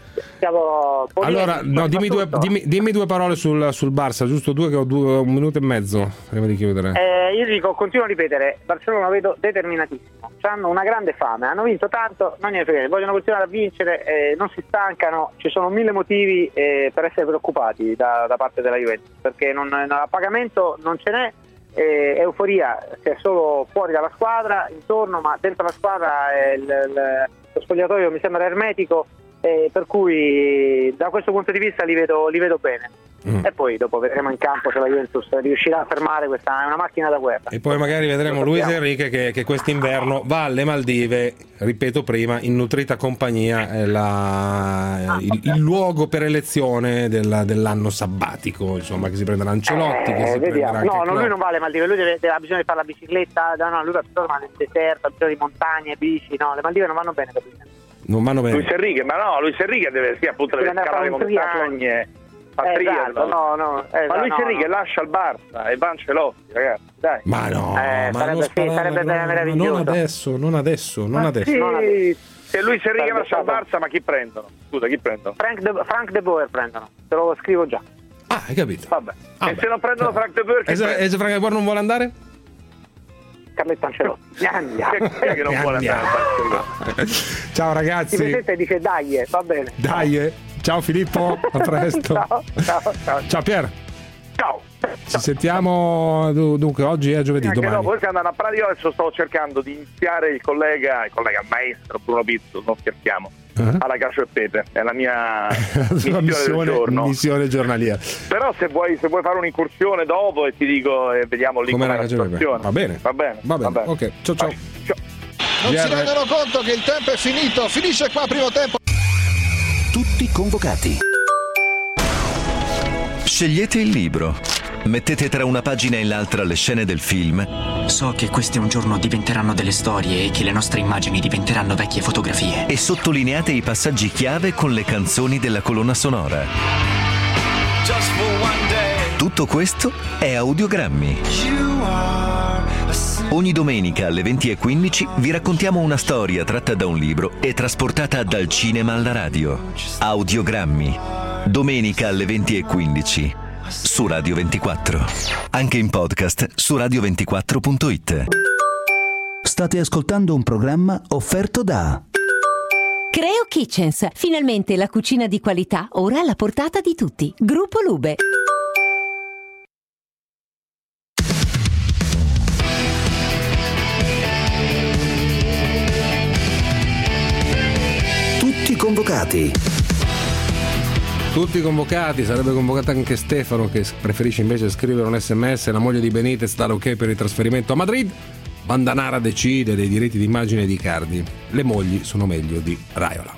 Siamo allora, no, dimmi, due, dimmi, dimmi due parole sul, sul Barça, giusto due che ho due, un minuto e mezzo prima di chiudere. Eh, io dico, continuo a ripetere, Barcellona lo vedo determinatissimo, hanno una grande fame, hanno vinto tanto, non ne frega, vogliono continuare a vincere, eh, non si stancano, ci sono mille motivi eh, per essere preoccupati da, da parte della Juventus, perché non, a pagamento non ce n'è. Eh, euforia c'è solo fuori dalla squadra, intorno, ma dentro la squadra eh, il, il, lo spogliatoio mi sembra ermetico, eh, per cui da questo punto di vista li vedo, li vedo bene. Mm. E poi dopo vedremo in campo se la Juventus riuscirà a fermare questa, è una macchina da guerra. E poi magari vedremo Luis Enrique che, che quest'inverno va alle Maldive, ripeto prima, in nutrita compagnia, è la, il, il luogo per elezione della, dell'anno sabbatico, insomma, che si prenderà Ancelotti, eh, che si vediamo. No, no, lui non va alle Maldive, lui deve, deve, ha bisogno di fare la bicicletta, no, no, lui va nel deserto, ha bisogno di montagne, bici, no, le Maldive non vanno bene, capito? Non vanno bene. Luis Enrique, ma no, Luis Enrique deve sì, appunto deve scalare le montagne. Eh, esatto, no, no, esatto, ma Luis no, Enrique no. lascia il Barça e va Ancelotti, ragazzi, dai. Ma no, eh, ma sarebbe, non sì, sparare, sarebbe no, meraviglioso. non adesso, non adesso, non ma adesso. Sì, non adesso. Se Luis Enrique sarebbe lascia il stato... Barça, ma chi prendono? Scusa, chi prendono? Frank De, Frank De Boer prendono, te lo scrivo già. Ah, hai capito? Vabbè. Ah, e beh. se non prendono Frank De Boer, chi e se, prende? e se Frank De Boer non vuole andare? Carletto Ancelotti. Andiamo. Chi è che non vuole andare al Barcellona? Ciao ragazzi. Si presenta e dice dai, va bene. Dai. Ciao Filippo, a presto. Ciao, ciao, ciao. Ciao Pier. Ciao. Ci sentiamo dunque oggi è giovedì, Anche domani. no, poi stiamo andando a pratica, adesso sto cercando di iniziare il collega, il collega maestro Bruno Pizzo, non scherziamo, uh-huh. alla cacio e pepe, è la mia missione, missione del giorno. Missione giornaliera. Però se vuoi, se vuoi fare un'incursione dopo e ti dico e vediamo lì come com'è la la cacio e pepe. situazione. Va bene. Va bene. Va bene. Va bene. Ok, ciao ciao. ciao. Non si rendono conto che il tempo è finito, finisce qua primo tempo. Tutti convocati. Scegliete il libro. Mettete tra una pagina e l'altra le scene del film. So che queste un giorno diventeranno delle storie e che le nostre immagini diventeranno vecchie fotografie. E sottolineate i passaggi chiave con le canzoni della colonna sonora. Tutto questo è Audiogrammi. Ogni domenica alle venti e quindici vi raccontiamo una storia tratta da un libro e trasportata dal cinema alla radio. Audiogrammi. Domenica alle venti e quindici su Radio ventiquattro. Anche in podcast su radio ventiquattro punto it. State ascoltando un programma offerto da Creo Kitchens. Finalmente la cucina di qualità ora alla portata di tutti. Gruppo Lube. Tutti convocati. Tutti convocati, sarebbe convocata anche Stefano che preferisce invece scrivere un sms. La moglie di Benitez dà l'ok per il trasferimento a Madrid. Bandanara decide dei diritti d'immagine di Icardi. Le mogli sono meglio di Raiola.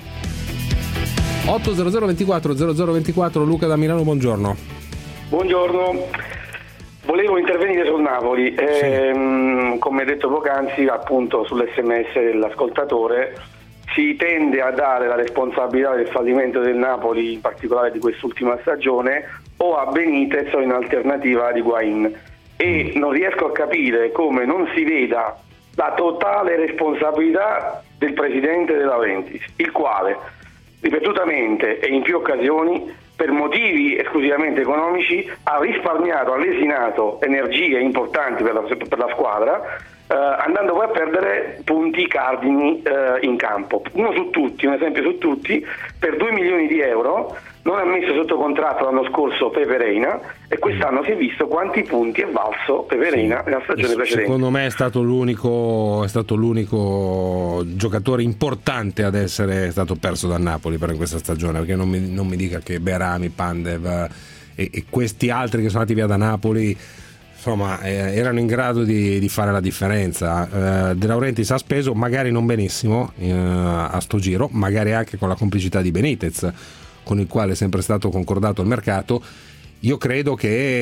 otto zero zero ventiquattro zero zero ventiquattro. Luca da Milano, buongiorno. Buongiorno, volevo intervenire sul Napoli. Sì. Ehm, come detto poc'anzi, appunto sull'sms dell'ascoltatore, si tende a dare la responsabilità del fallimento del Napoli, in particolare di quest'ultima stagione, o a Benitez o in alternativa a Higuaín. E non riesco a capire come non si veda la totale responsabilità del presidente De Laurentiis, il quale ripetutamente e in più occasioni, per motivi esclusivamente economici, ha risparmiato, ha lesinato energie importanti per la, per la squadra, eh, andando poi a perdere punti cardini eh, in campo. Uno su tutti, un esempio su tutti, per due milioni di euro non ha messo sotto contratto l'anno scorso Pepe Reina e quest'anno si è visto quanti punti è valso Pepe Reina nella stagione precedente. Secondo me è stato l'unico è stato l'unico giocatore importante ad essere stato perso dal Napoli per questa stagione, perché non mi, non mi dica che Berami, Pandev e, e questi altri che sono andati via da Napoli insomma eh, erano in grado di, di fare la differenza. eh, De Laurentiis ha speso magari non benissimo eh, a sto giro, magari anche con la complicità di Benitez, con il quale è sempre stato concordato il mercato. Io credo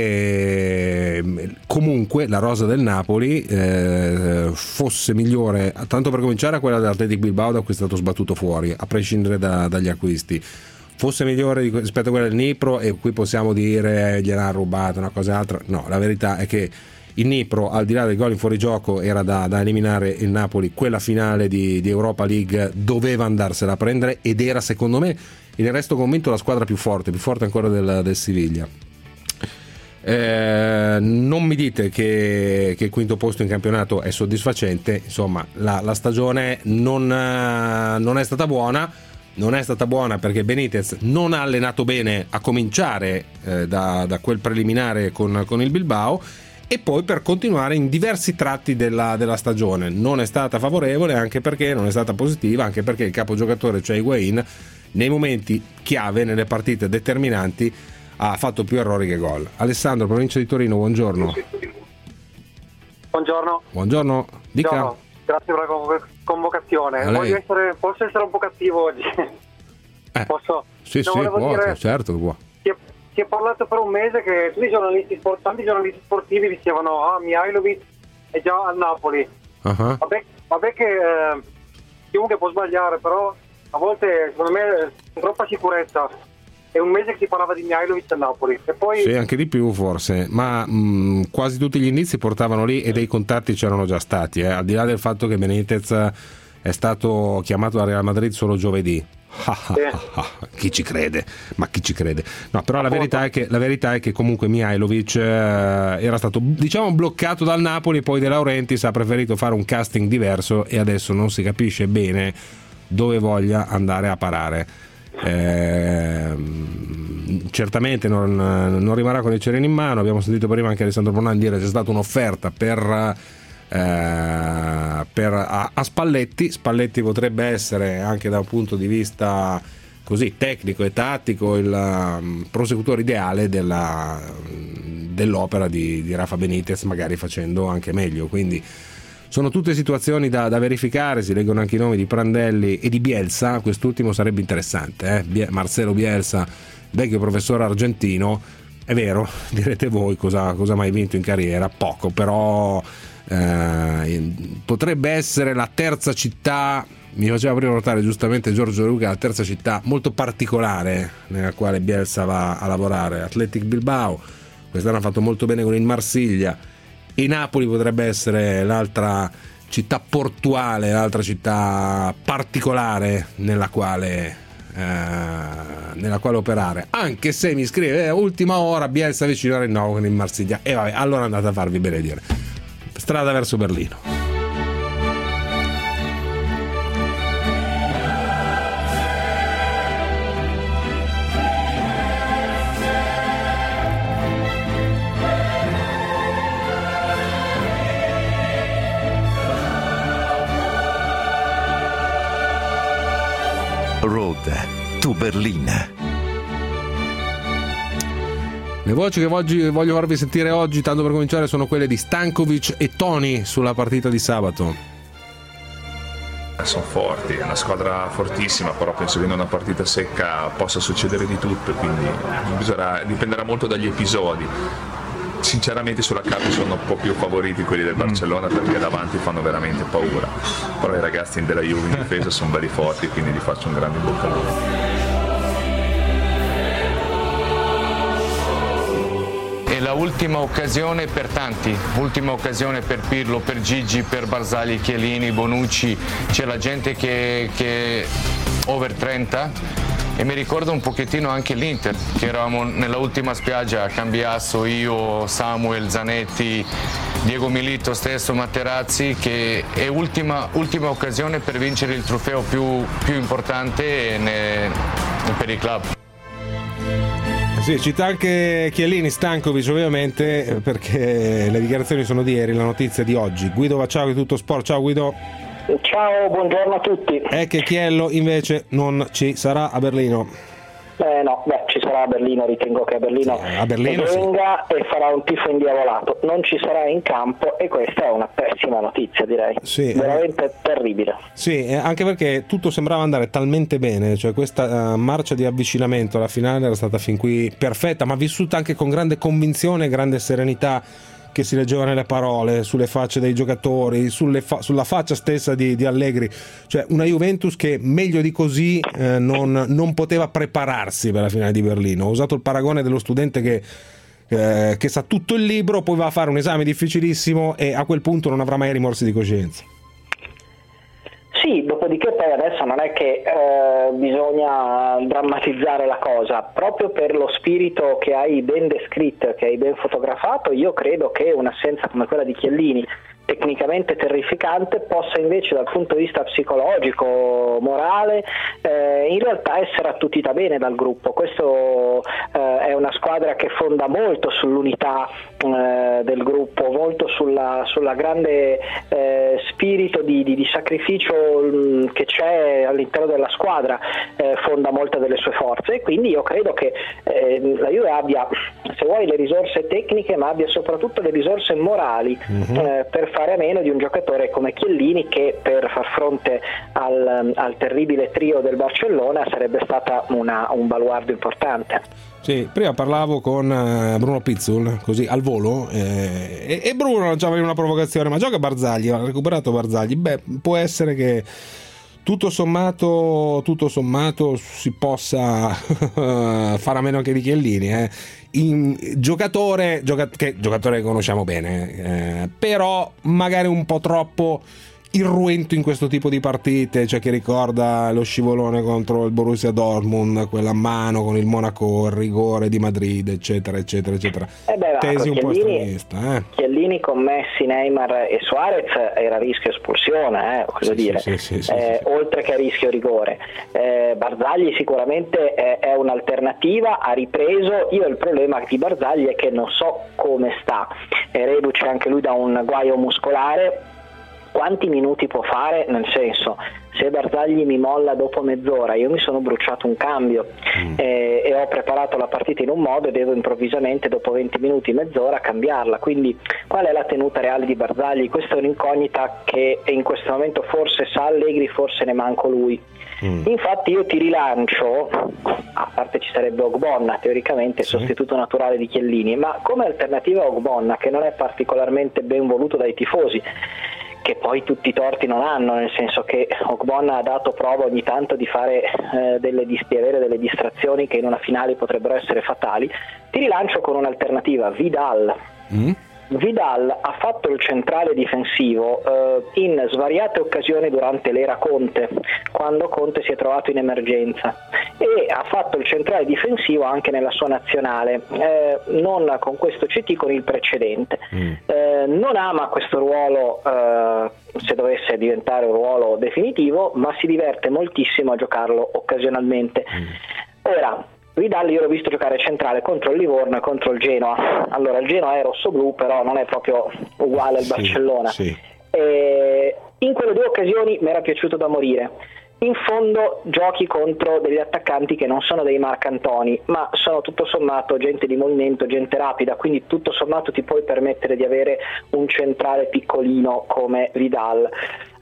che comunque la rosa del Napoli eh, fosse migliore, tanto per cominciare, a quella dell'Athletic Bilbao, da cui è stato sbattuto fuori, a prescindere da, dagli acquisti, fosse migliore di, rispetto a quella del Dnipro, e qui possiamo dire eh, gliel'ha rubato una cosa altra. No, la verità è che il Dnipro, al di là del gol in fuorigioco, era da, da eliminare il Napoli. Quella finale di, di Europa League doveva andarsela a prendere ed era, secondo me, il resto convinto, la squadra più forte, più forte ancora del, del Siviglia. Eh, non mi dite che, che il quinto posto in campionato è soddisfacente. Insomma, la, la stagione non, non è stata buona. Non è stata buona perché Benitez non ha allenato bene, a cominciare eh, da, da quel preliminare con, con il Bilbao, e poi per continuare in diversi tratti della, della stagione. Non è stata favorevole, anche perché non è stata positiva, anche perché il capogiocatore, cioè Higuaín, nei momenti chiave, nelle partite determinanti, ha fatto più errori che gol. Alessandro, provincia di Torino, buongiorno. Buongiorno. Buongiorno, dica. Buongiorno. Grazie per la convocazione. Voglio essere, posso essere un po' cattivo oggi? Eh, posso? Sì, non sì, può, dire, certo che può. Si è, si è parlato per un mese che tutti i giornalisti sport, tanti giornalisti sportivi dicevano ah, Mihajlovic è già al Napoli. Uh-huh. Vabbè, vabbè che eh, chiunque può sbagliare, però a volte secondo me con troppa sicurezza. È un mese che si parlava di Mihajlovic a Napoli e poi... Sì, anche di più forse, ma mh, quasi tutti gli indizi portavano lì e dei contatti c'erano già stati, eh. Al di là del fatto che Benitez è stato chiamato da Real Madrid solo giovedì. Chi ci crede? Ma chi ci crede? No, però la verità è che, la verità è che comunque Mihajlovic eh, era stato, diciamo, bloccato dal Napoli, poi De Laurentiis ha preferito fare un casting diverso e adesso non si capisce bene dove voglia andare a parare. eh, certamente non, non rimarrà con i cereni in mano. Abbiamo sentito prima anche Alessandro Bonan dire che c'è stata un'offerta per Eh, per, a, a Spalletti. Spalletti potrebbe essere anche da un punto di vista così tecnico e tattico il um, prosecutore ideale della, dell'opera di, di Rafa Benitez, magari facendo anche meglio. Quindi sono tutte situazioni da, da verificare. Si leggono anche i nomi di Prandelli e di Bielsa. Quest'ultimo sarebbe interessante, eh? Marcelo Bielsa, vecchio professore argentino. È vero, direte voi, cosa ha mai vinto in carriera? Poco, però Eh, potrebbe essere la terza città, mi faceva prima notare giustamente Giorgio Luca, la terza città molto particolare nella quale Bielsa va a lavorare. Athletic Bilbao quest'anno ha fatto molto bene con il Marsiglia, e Napoli potrebbe essere l'altra città portuale, l'altra città particolare nella quale eh, nella quale operare, anche se mi scrive eh, ultima ora Bielsa vicino al rinnovo con il Marsiglia, e vabbè, allora andate a farvi benedire. Strada verso Berlino. Road to Berlin. Le voci che oggi voglio farvi sentire oggi, tanto per cominciare, sono quelle di Stankovic e Toni sulla partita di sabato. Sono forti, è una squadra fortissima, però penso che in una partita secca possa succedere di tutto, quindi bisognerà, dipenderà molto dagli episodi. Sinceramente sulla carta sono un po' più favoriti quelli del Barcellona, perché davanti fanno veramente paura, però i ragazzi della Juve in difesa sono belli forti, quindi gli faccio un grande bocca al lupo. La ultima occasione per tanti, ultima occasione per Pirlo, per Gigi, per Barzagli, Chiellini, Bonucci, c'è la gente che, che over trenta, e mi ricordo un pochettino anche l'Inter, che eravamo nella ultima spiaggia, Cambiasso, io, Samuel, Zanetti, Diego Milito stesso, Materazzi, che è ultima, ultima occasione per vincere il trofeo più, più importante ne, per il club. Sì, cita anche Chiellini, Stankovic ovviamente, perché le dichiarazioni sono di ieri, la notizia di oggi. Guido Vacciao di Tutto Sport. Ciao Guido. Ciao, buongiorno a tutti. È che Chiello invece non ci sarà a Berlino. Eh no, beh, ci sarà a Berlino, ritengo che a Berlino, sì, a Berlino venga sì. E farà un tifo indiavolato. Non ci sarà in campo, e questa è una pessima notizia, direi. Sì, veramente eh, terribile. Sì, anche perché tutto sembrava andare talmente bene, cioè questa uh, marcia di avvicinamento alla finale era stata fin qui perfetta, ma vissuta anche con grande convinzione e grande serenità, che si leggeva nelle parole, sulle facce dei giocatori, sulle fa- sulla faccia stessa di, di Allegri. Cioè una Juventus che meglio di così eh, non, non poteva prepararsi per la finale di Berlino. Ho usato il paragone dello studente che, eh, che sa tutto il libro, poi va a fare un esame difficilissimo e a quel punto non avrà mai rimorsi di coscienza. Sì, dopodiché poi adesso non è che eh, bisogna drammatizzare la cosa, proprio per lo spirito che hai ben descritto, che hai ben fotografato. Io credo che un'assenza come quella di Chiellini, tecnicamente terrificante, possa invece dal punto di vista psicologico, morale, eh, in realtà essere attutita bene dal gruppo. Questo eh, è una squadra che fonda molto sull'unità eh, del gruppo, molto sulla, sulla grande eh, spirito di, di, di sacrificio mh, che c'è all'interno della squadra, eh, fonda molte delle sue forze, e quindi io credo che eh, la Juve abbia, se vuoi, le risorse tecniche, ma abbia soprattutto le risorse morali mm-hmm. eh, per fare a meno di un giocatore come Chiellini, che per far fronte al, al terribile trio del Barcellona sarebbe stata una, un baluardo importante. Sì, prima parlavo con Bruno Pizzul, così al volo, eh, e, e Bruno lanciava una provocazione: ma gioca Barzagli, ha recuperato Barzagli. Beh, può essere che tutto sommato tutto sommato si possa fare a meno anche di Chiellini, eh. In, giocatore gioca, che giocatore che conosciamo bene, eh, però magari un po' troppo irruento in questo tipo di partite, cioè che ricorda lo scivolone contro il Borussia Dortmund, quella mano con il Monaco, il rigore di Madrid, eccetera eccetera eccetera. Eh beh, tesi un po' Chiellini, estremista, eh. Chiellini con Messi, Neymar e Suarez era a rischio espulsione, eh, voglio sì, dire, sì, sì, sì, eh, sì, sì. oltre che a rischio rigore. eh, Barzagli sicuramente è, è un'alternativa, ha ripreso. Io il problema di Barzagli è che non so come sta, è reduce anche lui da un guaio muscolare. Quanti minuti può fare? Nel senso, se Barzagli mi molla dopo mezz'ora, io mi sono bruciato un cambio mm. eh, e ho preparato la partita in un modo e devo improvvisamente dopo venti minuti, mezz'ora cambiarla. Quindi qual è la tenuta reale di Barzagli? Questa è un'incognita che in questo momento forse sa Allegri, forse ne manco lui. Mm. Infatti io ti rilancio, a parte ci sarebbe Ogbonna teoricamente sì. sostituto naturale di Chiellini, ma come alternativa a Ogbonna, che non è particolarmente ben voluto dai tifosi, che poi tutti i torti non hanno, nel senso che Ogbonna ha dato prova ogni tanto di fare eh, delle di avere delle distrazioni che in una finale potrebbero essere fatali. Ti rilancio con un'alternativa, Vidal. Mm. Vidal ha fatto il centrale difensivo eh, in svariate occasioni durante l'era Conte, quando Conte si è trovato in emergenza, e ha fatto il centrale difensivo anche nella sua nazionale, eh, non con questo C T, con il precedente. Mm. Eh, non ama questo ruolo eh, se dovesse diventare un ruolo definitivo, ma si diverte moltissimo a giocarlo occasionalmente. Mm. Ora, Vidal io l'ho visto giocare centrale contro il Livorno e contro il Genoa. Allora, il Genoa è rossoblu, però non è proprio uguale al sì, Barcellona. Sì. E in quelle due occasioni mi era piaciuto da morire. In fondo giochi contro degli attaccanti che non sono dei Marcantoni, ma sono tutto sommato gente di movimento, gente rapida, quindi tutto sommato ti puoi permettere di avere un centrale piccolino come Vidal.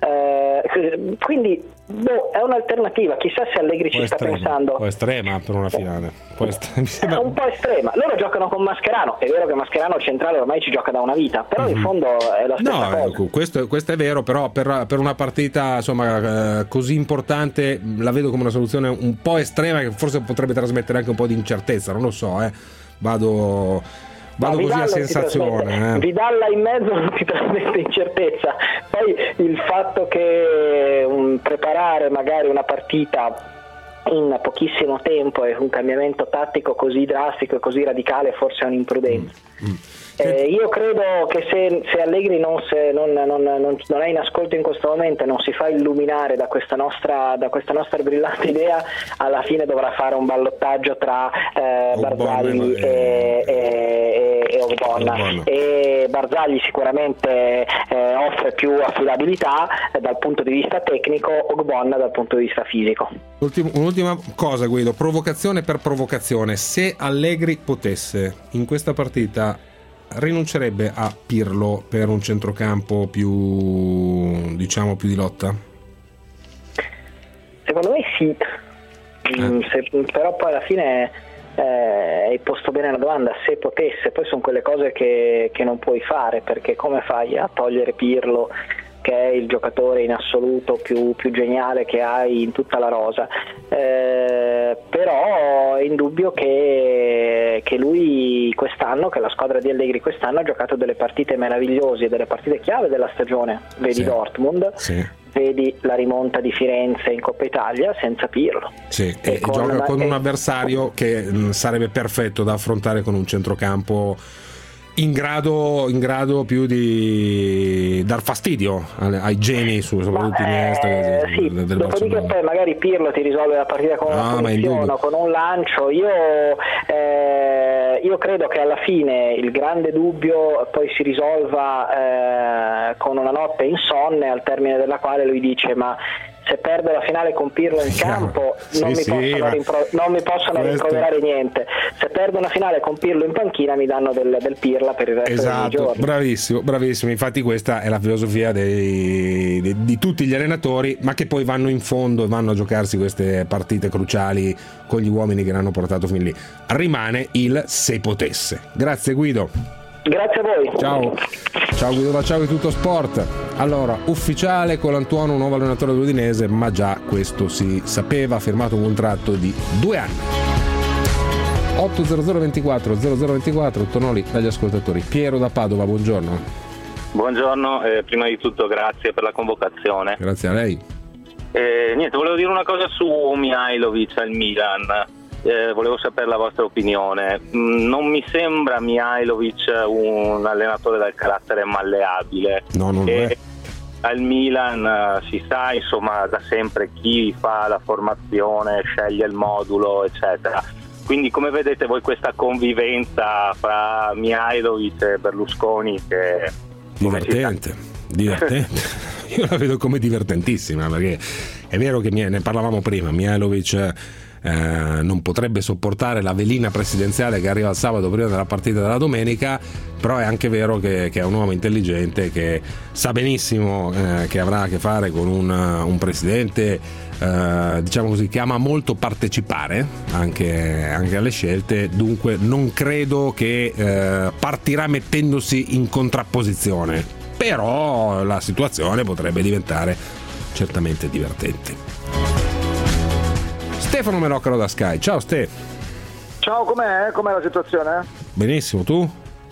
Eh, quindi boh, è un'alternativa, chissà se Allegri ci sta estrema, pensando. Un po' estrema per una finale, è un po' estrema. Loro giocano con Mascherano, è vero che Mascherano centrale ormai ci gioca da una vita, però mm-hmm. in fondo è la stessa no, cosa. Ecco, questo, questo è vero, però per, per una partita insomma eh, così importante la vedo come una soluzione un po' estrema, che forse potrebbe trasmettere anche un po' di incertezza, non lo so, eh. vado Vado così a sensazione. Eh. Vidal in mezzo non ti trasmette incertezza. Poi il fatto che um, preparare magari una partita in pochissimo tempo e un cambiamento tattico così drastico e così radicale forse è un'imprudenza. Mm. Mm. Eh, io credo che se, se Allegri non, se, non, non, non, non è in ascolto in questo momento e non si fa illuminare da questa nostra, da questa nostra brillante idea, alla fine dovrà fare un ballottaggio tra eh, Barzagli e, e, e Ogbonna. E Barzagli sicuramente eh, offre più affidabilità eh, dal punto di vista tecnico, Ogbonna dal punto di vista fisico. Ultimo, un'ultima cosa, Guido, provocazione per provocazione: se Allegri potesse in questa partita rinuncerebbe a Pirlo per un centrocampo più, diciamo, più di lotta? Secondo me sì, eh. se, però poi alla fine eh, hai posto bene la domanda, se potesse. Poi sono quelle cose che, che non puoi fare, perché come fai a togliere Pirlo, che è il giocatore in assoluto più, più geniale che hai in tutta la rosa? Eh, però è indubbio che, che lui quest'anno, che la squadra di Allegri quest'anno ha giocato delle partite meravigliose, delle partite chiave della stagione. Vedi sì. Dortmund, sì. vedi la rimonta di Firenze in Coppa Italia senza Pirlo. Sì, e, e gioca una, con un avversario che mh, sarebbe perfetto da affrontare con un centrocampo in grado, in grado più di dar fastidio ai geni, soprattutto in Iniesta, eh, sì, del, del dopodiché poi magari Pirlo ti risolve la partita con una ah, punizione o con un lancio. Io, eh, io credo che alla fine il grande dubbio poi si risolva eh, con una notte insonne, al termine della quale lui dice: ma se perdo la finale con Pirlo in campo sì, non, mi sì, possono ma... rimpro- non mi possono questo... rimproverare niente. Se perdo una finale con Pirlo in panchina mi danno del, del Pirla per il resto esatto, dei giorni. Bravissimo, bravissimo. Infatti questa è la filosofia dei, di, di tutti gli allenatori, ma che poi vanno in fondo e vanno a giocarsi queste partite cruciali con gli uomini che l'hanno portato fin lì. Rimane il se potesse. Grazie Guido. Grazie a voi. Ciao. Ciao Guido da Ciao di Tutto Sport. Allora, ufficiale Colantuono, nuovo allenatore dell'Udinese, ma già questo si sapeva, ha firmato un contratto di due anni. otto zero zero ventiquattro zero zero ventiquattro, Tonoli dagli ascoltatori. Piero da Padova, buongiorno. Buongiorno, eh, prima di tutto grazie per la convocazione. Grazie a lei. Eh, niente, volevo dire una cosa su Mihajlovic al Milan. Eh, volevo sapere la vostra opinione. Mm, non mi sembra Mihajlovic un allenatore dal carattere malleabile. No, non e è. Al Milan uh, si sa, insomma, da sempre chi fa la formazione, sceglie il modulo, eccetera. Quindi come vedete voi questa convivenza fra Mihajlovic e Berlusconi? Che divertente, divertente. Io la vedo come divertentissima, perché è vero che ne parlavamo prima, Mihajlovic eh, non potrebbe sopportare la velina presidenziale che arriva il sabato prima della partita della domenica, però è anche vero che, che è un uomo intelligente che sa benissimo eh, che avrà a che fare con un, un presidente eh, diciamo così, che ama molto partecipare anche, anche alle scelte, dunque non credo che eh, partirà mettendosi in contrapposizione, però la situazione potrebbe diventare certamente divertente. Stefano Meloccaro da Sky. Ciao Ste. Ciao, com'è? Com'è la situazione? Benissimo, tu?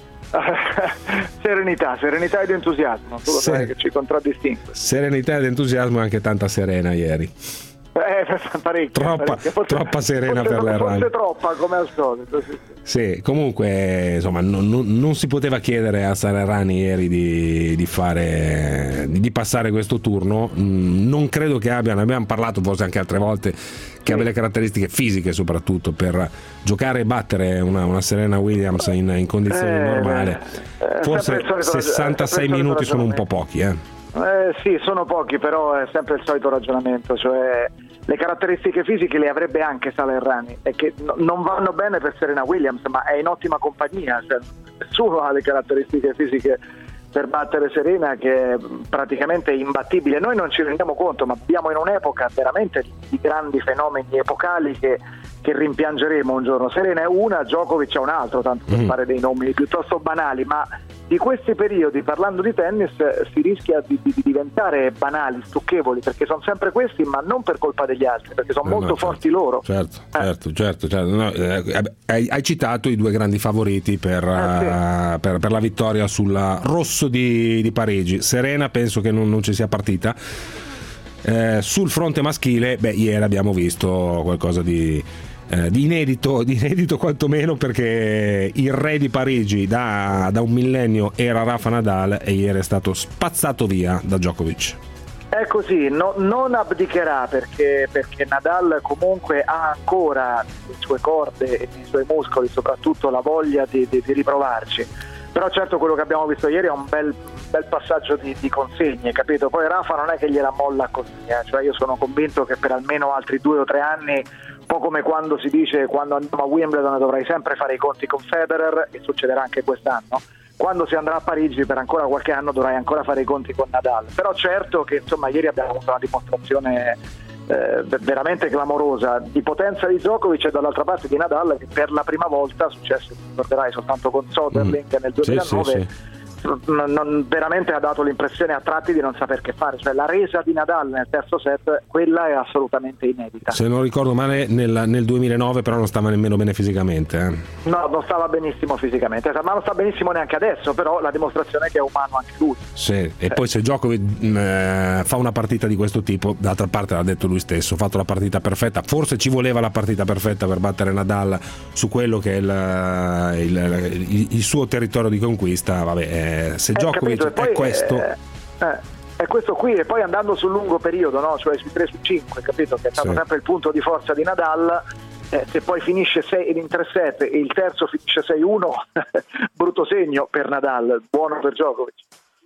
Serenità, serenità ed entusiasmo, tu lo Se- sai che ci contraddistingue. Serenità ed entusiasmo e anche tanta serena ieri. Eh, parecchio, Troppa, parecchio. Forse, troppa serena forse, per le forse Rani. troppa come al solito. Sì, sì. Sì, comunque insomma non, non, non si poteva chiedere a Salerani ieri di, di fare di, di passare questo turno. Mm, non credo che abbia, ne abbiamo parlato forse anche altre volte, che abbia le caratteristiche fisiche soprattutto per giocare e battere una, una Serena Williams in, in condizioni Eh, normali. eh, Forse sempre il solito- sessantasei sempre il solito minuti sono un po' ragionamento. pochi, eh. Eh, sì, sono pochi, però è sempre il solito ragionamento, cioè le caratteristiche fisiche le avrebbe anche Salerani, e che no- non vanno bene per Serena Williams, ma è in ottima compagnia, cioè, nessuno ha le caratteristiche fisiche per battere Serena, che è praticamente imbattibile. Noi non ci rendiamo conto, ma viviamo in un'epoca veramente di grandi fenomeni epocali che, che rimpiangeremo un giorno. Serena è una, Djokovic è un altro, tanto per Mm. fare dei nomi piuttosto banali, ma di questi periodi, parlando di tennis, si rischia di, di diventare banali, stucchevoli, perché sono sempre questi, ma non per colpa degli altri, perché sono Eh, molto no, forti loro. Certo, certo, certo, certo. No, eh, hai, hai citato i due grandi favoriti per, eh, per, per la vittoria sul rosso di, di Parigi. Serena penso che non, non ci sia partita. Eh, sul fronte maschile, beh, ieri abbiamo visto qualcosa di, eh, di inedito, di inedito quantomeno, perché il re di Parigi da, da un millennio era Rafa Nadal e ieri è stato spazzato via da Djokovic. È così, no- non abdicherà, perché, perché Nadal comunque ha ancora nelle sue corde e nei suoi muscoli soprattutto la voglia di, di, di riprovarci. Però certo quello che abbiamo visto ieri è un bel, bel passaggio di, di consegne, capito? Poi Rafa non è che gliela molla così, eh? Cioè io sono convinto che per almeno altri due o tre anni, un po' come quando si dice quando andiamo a Wimbledon dovrai sempre fare i conti con Federer, e succederà anche quest'anno. Quando si andrà a Parigi per ancora qualche anno dovrai ancora fare i conti con Nadal. Però certo che insomma ieri abbiamo avuto una dimostrazione eh, veramente clamorosa di potenza di Djokovic e dall'altra parte di Nadal, che per la prima volta, successo, ti ricorderai, soltanto con Soderling mm. nel duemilanove, sì, sì, sì. Non, non, veramente ha dato l'impressione a tratti di non saper che fare, cioè la resa di Nadal nel terzo set, quella è assolutamente inedita. Se non ricordo male nel, nel duemilanove però non stava nemmeno bene fisicamente, eh. No, non stava benissimo fisicamente, ma non sta benissimo neanche adesso, però la dimostrazione è che è umano anche lui. Sì, e eh. poi se Djokovic eh, fa una partita di questo tipo, d'altra parte l'ha detto lui stesso, ha fatto la partita perfetta, forse ci voleva la partita perfetta per battere Nadal su quello che è il, il, il, il suo territorio di conquista, vabbè, eh, se eh, Djokovic poi, è questo eh, eh, è questo qui, e poi andando sul lungo periodo, no? Cioè sui tre su cinque, capito, che è stato sì. sempre il punto di forza di Nadal, eh, se poi finisce sei in tre set e il terzo finisce sei uno brutto segno per Nadal, buono per Djokovic.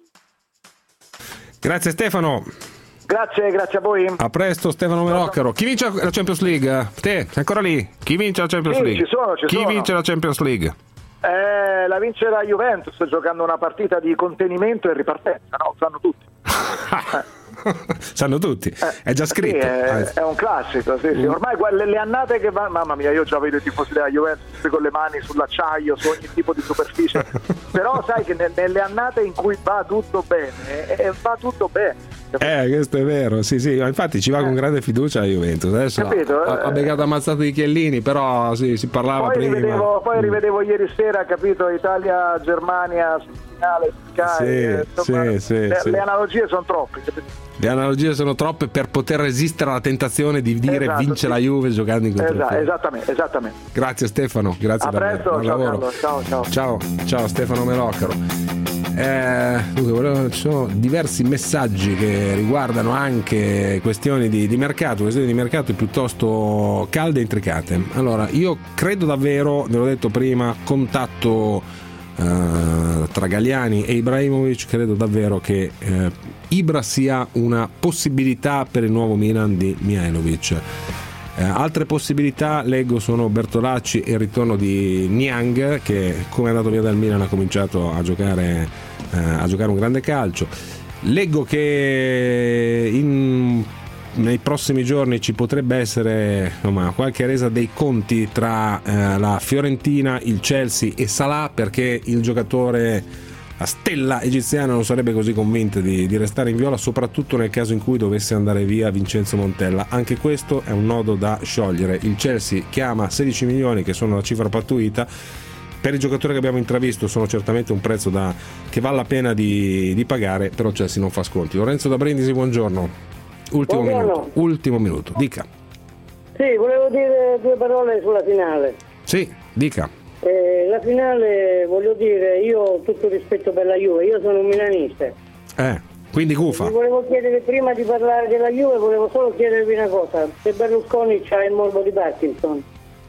Grazie Stefano. Grazie, grazie a voi. A presto Stefano Meloccaro. Chi vince la Champions League? Te, sei ancora lì? Chi vince la Champions sì, League? Ci sono, ci Chi sono. vince la Champions League? Eh, la vince la Juventus giocando una partita di contenimento e ripartenza, no? Sanno tutti. Sanno tutti, è già scritto. Sì, è, è un classico, sì, sì. Ormai le, le annate che vanno, mamma mia, io già vedo i tifosi della Juventus con le mani sull'acciaio, su ogni tipo di superficie. Però sai che ne, nelle annate in cui va tutto bene, eh, va tutto bene. Eh, questo è vero, sì, sì, infatti ci va con grande fiducia la Juventus. Adesso Capito, ha, eh? ha beccato ammazzato di Chiellini, però sì, si parlava poi prima. Rivedevo, poi rivedevo ieri sera, capito, Italia-Germania finale Sky, Sì, eh, insomma, sì, sì, le, sì. le analogie sono troppe. Le analogie sono troppe per poter resistere alla tentazione di dire Esatto, vince sì. la Juve giocando in Esa- contropiede. esattamente, esattamente. Grazie Stefano, grazie A davvero. presto, Buon ciao lavoro. Carlo, ciao ciao. Ciao, ciao Stefano Melocaro. Eh, dunque, volevo- ci sono diversi messaggi che riguardano anche questioni di, di mercato, questioni di mercato piuttosto calde e intricate. Allora, io credo davvero, ve l'ho detto prima, contatto eh, tra Galliani e Ibrahimovic, credo davvero che eh, Ibra sia una possibilità per il nuovo Milan di Mihajlovic. Eh, altre possibilità leggo sono Bertolacci e il ritorno di Niang, che come è andato via dal Milan ha cominciato a giocare, eh, a giocare un grande calcio. Leggo che in, nei prossimi giorni ci potrebbe essere insomma, qualche resa dei conti tra eh, la Fiorentina, il Chelsea e Salah, perché il giocatore, la stella egiziana, non sarebbe così convinta di, di restare in viola, soprattutto nel caso in cui dovesse andare via Vincenzo Montella. Anche questo è un nodo da sciogliere. Il Chelsea chiama sedici milioni, che sono la cifra pattuita. Per i giocatori che abbiamo intravisto sono certamente un prezzo da, che vale la pena di, di pagare, però il Chelsea non fa sconti. Lorenzo da Brindisi, buongiorno. Ultimo Buongiorno. minuto. Ultimo minuto, dica. Sì, volevo dire due parole sulla finale. Sì, dica. Eh, la finale, voglio dire, io ho tutto rispetto per la Juve, io sono un milanista. Eh, quindi gufa. Vi volevo chiedere, prima di parlare della Juve, volevo solo chiedervi una cosa: se Berlusconi c'ha il morbo di Parkinson.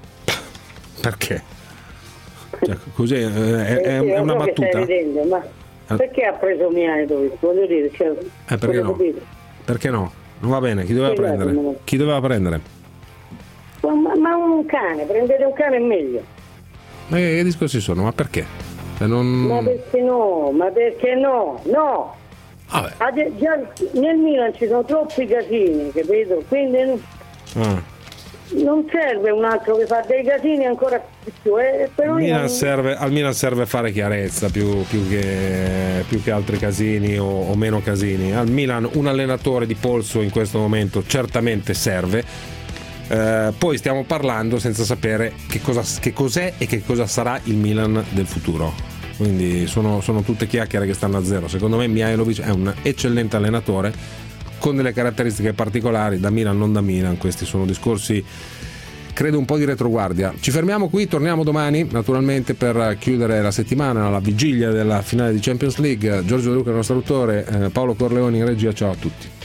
Perché? Cioè, così eh, è, Eh, è, sì, è lo una so che battuta. stai ridendo, ma Eh. perché ha preso Mihajlovic? Voglio dire, cioè, Eh, perché voglio no? capire. Perché no? Non va bene, chi doveva Spiegatemi. prendere? Chi doveva prendere? Ma, ma- ma un cane, prendete un cane è meglio. Ma che, che discorsi sono? Ma perché? Se non... Ma perché no? Ma perché no? No! Vabbè. Ade- già nel Milan ci sono troppi casini, capito? Quindi non- Ah. non serve un altro che fa dei casini ancora di più. Eh, però Al io Milan non- serve, al Milan serve fare chiarezza più, più, che, più che altri casini o, o meno casini. Al Milan un allenatore di polso in questo momento certamente serve. Eh, poi stiamo parlando senza sapere che, cosa, che cos'è e che cosa sarà il Milan del futuro. Quindi sono, sono tutte chiacchiere che stanno a zero. Secondo me Mihajlovic è un eccellente allenatore con delle caratteristiche particolari, da Milan non da Milan. Questi sono discorsi, credo, un po' di retroguardia. Ci fermiamo qui, torniamo domani naturalmente per chiudere la settimana alla vigilia della finale di Champions League. Giorgio De Luca, il nostro autore, eh, Paolo Corleoni in regia, ciao a tutti.